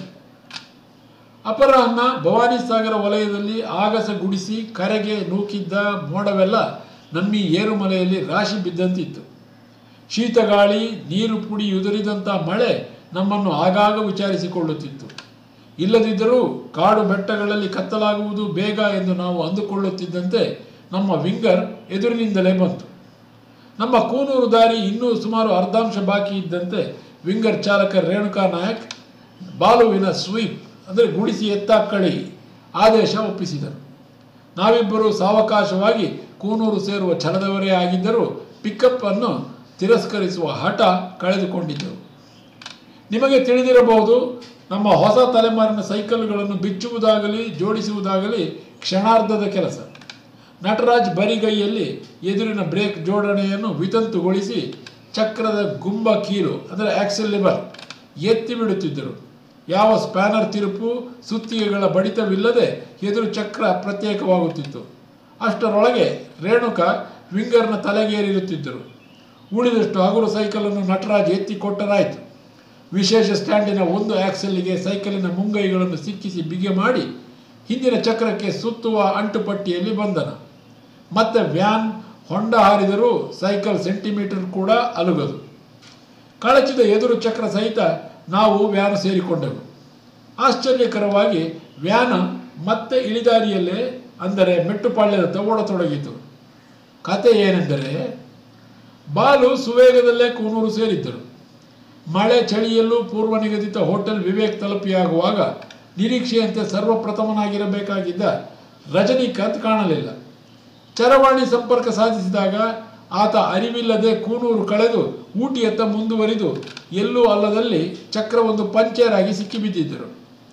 Speaker 1: ಅಪರಾಹ್ನ ಭವಾನಿ ಸಾಗರ ವಲಯದಲ್ಲಿ ಆಗಸ ಗುಡಿಸಿ ಕರೆಗೆ ನೂಕಿದ್ದ ಮೋಡವೆಲ್ಲ ನಮ್ಮಿ ಏರುಮಲೆಯಲ್ಲಿ ರಾಶಿ ಬಿದ್ದಂತಿತ್ತು. ಶೀತಗಾಳಿ, ನೀರು ಪುಡಿ ಉದುರಿದಂಥ ಮಳೆ ನಮ್ಮನ್ನು ಆಗಾಗ ವಿಚಾರಿಸಿಕೊಳ್ಳುತ್ತಿತ್ತು. ಇಲ್ಲದಿದ್ದರೂ ಕಾಡು ಬೆಟ್ಟಗಳಲ್ಲಿ ಕತ್ತಲಾಗುವುದು ಬೇಗ ಎಂದು ನಾವು ಅಂದುಕೊಳ್ಳುತ್ತಿದ್ದಂತೆ ನಮ್ಮ ವಿಂಗರ್ ಎದುರಿನಿಂದಲೇ ಬಂತು. ನಮ್ಮ ಕೂನೂರು ದಾರಿ ಇನ್ನೂ ಸುಮಾರು ಅರ್ಧಾಂಶ ಬಾಕಿ ಇದ್ದಂತೆ ವಿಂಗರ್ ಚಾಲಕ ರೇಣುಕಾ ನಾಯಕ್ ಬಾಲುವಿನ ಸ್ವೀಪ್, ಅಂದರೆ ಗುಡಿಸಿ ಎತ್ತಾಕಳಿ ಆದೇಶ ಒಪ್ಪಿಸಿದರು. ನಾವಿಬ್ಬರು ಸಾವಕಾಶವಾಗಿ ಕೂನೂರು ಸೇರುವ ಛಲದವರೇ ಆಗಿದ್ದರೂ ಪಿಕಪ್ ಅನ್ನು ತಿರಸ್ಕರಿಸುವ ಹಠ ಕಳೆದುಕೊಂಡಿದ್ದೆವು. ನಿಮಗೆ ತಿಳಿದಿರಬಹುದು, ನಮ್ಮ ಹೊಸ ತಲೆಮಾರಿನ ಸೈಕಲ್ಗಳನ್ನು ಬಿಚ್ಚುವುದಾಗಲಿ ಜೋಡಿಸುವುದಾಗಲಿ ಕ್ಷಣಾರ್ಧದ ಕೆಲಸ. ನಟರಾಜ್ ಬರಿಗೈಯಲ್ಲಿ ಎದುರಿನ ಬ್ರೇಕ್ ಜೋಡಣೆಯನ್ನು ವಿತಂತುಗೊಳಿಸಿ ಚಕ್ರದ ಗುಂಬ ಕೀಲು, ಅಂದರೆ ಆಕ್ಸೆಲ್ ಲಿವರ್ ಎತ್ತಿ ಬಿಡುತ್ತಿದ್ದರು. ಯಾವ ಸ್ಪ್ಯಾನರ್ ತಿರುಪು, ಸುತ್ತಿಗೆಗಳ ಬಡಿತವಿಲ್ಲದೆ ಎದುರು ಚಕ್ರ ಪ್ರತ್ಯೇಕವಾಗುತ್ತಿತ್ತು. ಅಷ್ಟರೊಳಗೆ ರೇಣುಕಾ ವಿಂಗರ್ನ ತಲೆಗೇರಿರುತ್ತಿದ್ದರು. ಉಳಿದಷ್ಟು ಹಗುರು ಸೈಕಲನ್ನು ನಟರಾಜ್ ಎತ್ತಿ ಕೊಟ್ಟರಾಯಿತು. ವಿಶೇಷ ಸ್ಟ್ಯಾಂಡಿನ ಒಂದು ಆಕ್ಸೆಲ್ಗೆ ಸೈಕಲಿನ ಮುಂಗೈಗಳನ್ನು ಸಿಕ್ಕಿಸಿ ಬಿಗೆ ಮಾಡಿ ಹಿಂದಿನ ಚಕ್ರಕ್ಕೆ ಸುತ್ತುವ ಅಂಟುಪಟ್ಟಿಯಲ್ಲಿ ಬಂಧನ. ಮತ್ತೆ ವ್ಯಾನ್ ಹೊಂಡ ಹಾರಿದರೂ ಸೈಕಲ್ ಸೆಂಟಿಮೀಟರ್ ಕೂಡ ಅಲುಗದು. ಕಳಚಿದ ಎದುರು ಚಕ್ರ ಸಹಿತ ನಾವು ವ್ಯಾನ್ ಸೇರಿಕೊಂಡೆವು. ಆಶ್ಚರ್ಯಕರವಾಗಿ ವ್ಯಾನ್ ಮತ್ತೆ ಇಳಿದಾರಿಯಲ್ಲೇ, ಅಂದರೆ ಮೆಟ್ಟುಪಾಳ್ಯದತ್ತ ಓಡತೊಡಗಿತು. ಕತೆ ಏನೆಂದರೆ, ಬಾಲು ಸುವೇಗದಲ್ಲೇ ಕೂನೂರು ಸೇರಿದ್ದರು. ಮಳೆ ಚಳಿಯಲ್ಲೂ ಪೂರ್ವ ನಿಗದಿತ ಹೋಟೆಲ್ ವಿವೇಕ್ ತಲುಪಿಯಾಗುವಾಗ ನಿರೀಕ್ಷೆಯಂತೆ ಸರ್ವಪ್ರಥಮನಾಗಿರಬೇಕಾಗಿದ್ದ ರಜನಿಕಾಂತ್ ಕಾಣಲಿಲ್ಲ. ಚರವಾಣಿ ಸಂಪರ್ಕ ಸಾಧಿಸಿದಾಗ ಆತ ಅರಿವಿಲ್ಲದೆ ಕೂನೂರು ಕಳೆದು ಊಟಿಯತ್ತ ಮುಂದುವರಿದು ಎಲ್ಲೂ ಅಲ್ಲದಲ್ಲಿ ಚಕ್ರವೊಂದು ಪಂಚರ್ ಆಗಿ ಸಿಕ್ಕಿಬಿದ್ದಿದ್ದರು.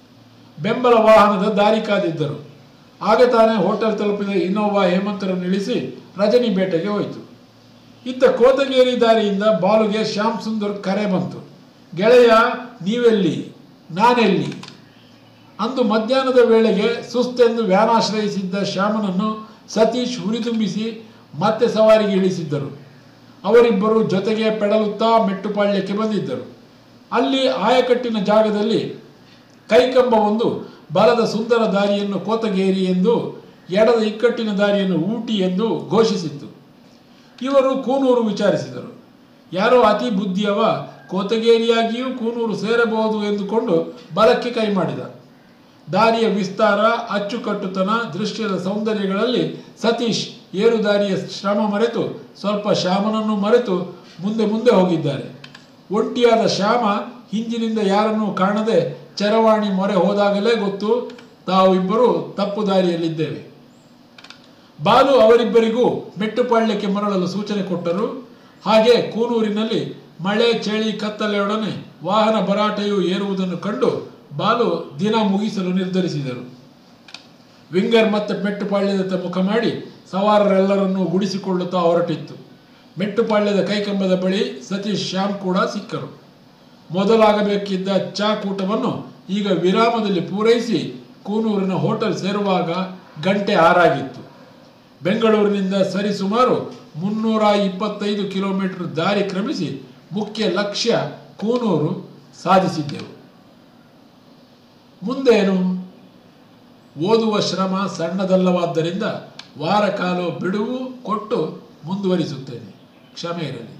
Speaker 1: ಬೆಂಬಲ ವಾಹನದ ದಾರಿ ಕಾದಿದ್ದರು. ಆಗ ತಾನೇ ಹೋಟೆಲ್ ತಲುಪಿದ ಇನ್ನೋವಾ ಹೇಮಂತರನ್ನು ಇಳಿಸಿ ರಜನಿ ಬೇಟೆಗೆ ಹೋಯಿತು. ಇತ್ತ ಕೋತಗೇರಿ ದಾರಿಯಿಂದ ಬಾಲುಗೆ ಶ್ಯಾಮ್ ಸುಂದರ್ ಕರೆ ಬಂತು. ಗೆಳೆಯ, ನೀವೆಲ್ಲಿ, ನಾನೆಲ್ಲಿ? ಅಂದು ಮಧ್ಯಾಹ್ನದ ವೇಳೆಗೆ ಸುಸ್ತೆಂದು ವ್ಯಾನಾಶ್ರಯಿಸಿದ್ದ ಶ್ಯಾಮನನ್ನು ಸತೀಶ್ ಹುರಿದುಂಬಿಸಿ ಮತ್ತೆ ಸವಾರಿಗೆ ಇಳಿಸಿದ್ದರು. ಅವರಿಬ್ಬರು ಜೊತೆಗೆ ಪೆಡಲುತ್ತಾ ಮೆಟ್ಟುಪಾಳ್ಯಕ್ಕೆ ಬಂದಿದ್ದರು. ಅಲ್ಲಿ ಆಯಕಟ್ಟಿನ ಜಾಗದಲ್ಲಿ ಕೈಕಂಬವೊಂದು ಬಲದ ಸುಂದರ ದಾರಿಯನ್ನು ಕೋತಗೇರಿ ಎಂದು, ಎಡದ ಇಕ್ಕಟ್ಟಿನ ದಾರಿಯನ್ನು ಊಟಿ ಎಂದು ಘೋಷಿಸಿತ್ತು. ಇವರು ಕೂನೂರು ವಿಚಾರಿಸಿದರು. ಯಾರೋ ಅತಿ ಬುದ್ಧಿಯವ ಕೋತಗೇರಿಯಾಗಿಯೂ ಕೂನೂರು ಸೇರಬಹುದು ಎಂದುಕೊಂಡು ಬಲಕ್ಕೆ ಕೈ ಮಾಡಿದ. ದಾರಿಯ ವಿಸ್ತಾರ, ಅಚ್ಚುಕಟ್ಟುತನ, ದೃಶ್ಯದ ಸೌಂದರ್ಯಗಳಲ್ಲಿ ಸತೀಶ್ ಏರುದಾರಿಯ ಶ್ರಮ ಮರೆತು, ಸ್ವಲ್ಪ ಶ್ಯಾಮನನ್ನು ಮರೆತು ಮುಂದೆ ಮುಂದೆ ಹೋಗಿದ್ದಾರೆ. ಒಂಟಿಯಾದ ಶ್ಯಾಮ ಹಿಂದಿನಿಂದ ಯಾರನ್ನೂ ಕಾಣದೆ ಚರವಾಣಿ ಮೊರೆ ಹೋದಾಗಲೇ ಗೊತ್ತು, ತಾವು ಇಬ್ಬರು ತಪ್ಪು ದಾರಿಯಲ್ಲಿದ್ದೇವೆ. ಬಾಲು ಅವರಿಬ್ಬರಿಗೂ ಮೆಟ್ಟುಪಾಳ್ಯಕ್ಕೆ ಮರಳಲು ಸೂಚನೆ ಕೊಟ್ಟರು. ಹಾಗೆ ಕೂನೂರಿನಲ್ಲಿ ಮಳೆ ಚಳಿ ಕತ್ತಲೆಯೊಡನೆ ವಾಹನ ಭರಾಟೆಯು ಏರುವುದನ್ನು ಕಂಡು ಬಾಲು ದಿನ ಮುಗಿಸಲು ನಿರ್ಧರಿಸಿದರು. ವಿಂಗರ್ ಮತ್ತೆ ಮೆಟ್ಟುಪಾಳ್ಯದತ್ತ ಮುಖ ಮಾಡಿ ಸವಾರರೆಲ್ಲರನ್ನೂ ಗುಡಿಸಿಕೊಳ್ಳುತ್ತಾ ಹೊರಟಿತ್ತು. ಮೆಟ್ಟುಪಾಳ್ಯದ ಕೈಕಂಬದ ಬಳಿ ಸತೀಶ್ ಶ್ಯಾಮ್ ಕೂಡ ಸಿಕ್ಕರು. ಮೊದಲಾಗಬೇಕಿದ್ದ ಚಾ ಕೂಟವನ್ನು ಈಗ ವಿರಾಮದಲ್ಲಿ ಪೂರೈಸಿ ಕೂನೂರಿನ ಹೋಟೆಲ್ ಸೇರುವಾಗ ಗಂಟೆ 6 ಆಗಿತ್ತು. ಬೆಂಗಳೂರಿನಿಂದ ಸರಿಸುಮಾರು 325 ಕಿಲೋಮೀಟರ್ ದಾರಿ ಕ್ರಮಿಸಿ ಮುಖ್ಯ ಲಕ್ಷ್ಯ ಕೂನೂರು ಸಾಧಿಸಿದ್ದೆವು. ಮುಂದೇನು? ಓದುವ ಶ್ರಮ ಸಣ್ಣದಲ್ಲವಾದ್ದರಿಂದ ವಾರ ಕಾಲ ಬಿಡುವು ಕೊಟ್ಟು ಮುಂದುವರಿಸುತ್ತೇನೆ. ಕ್ಷಮೆ ಇರಲಿ.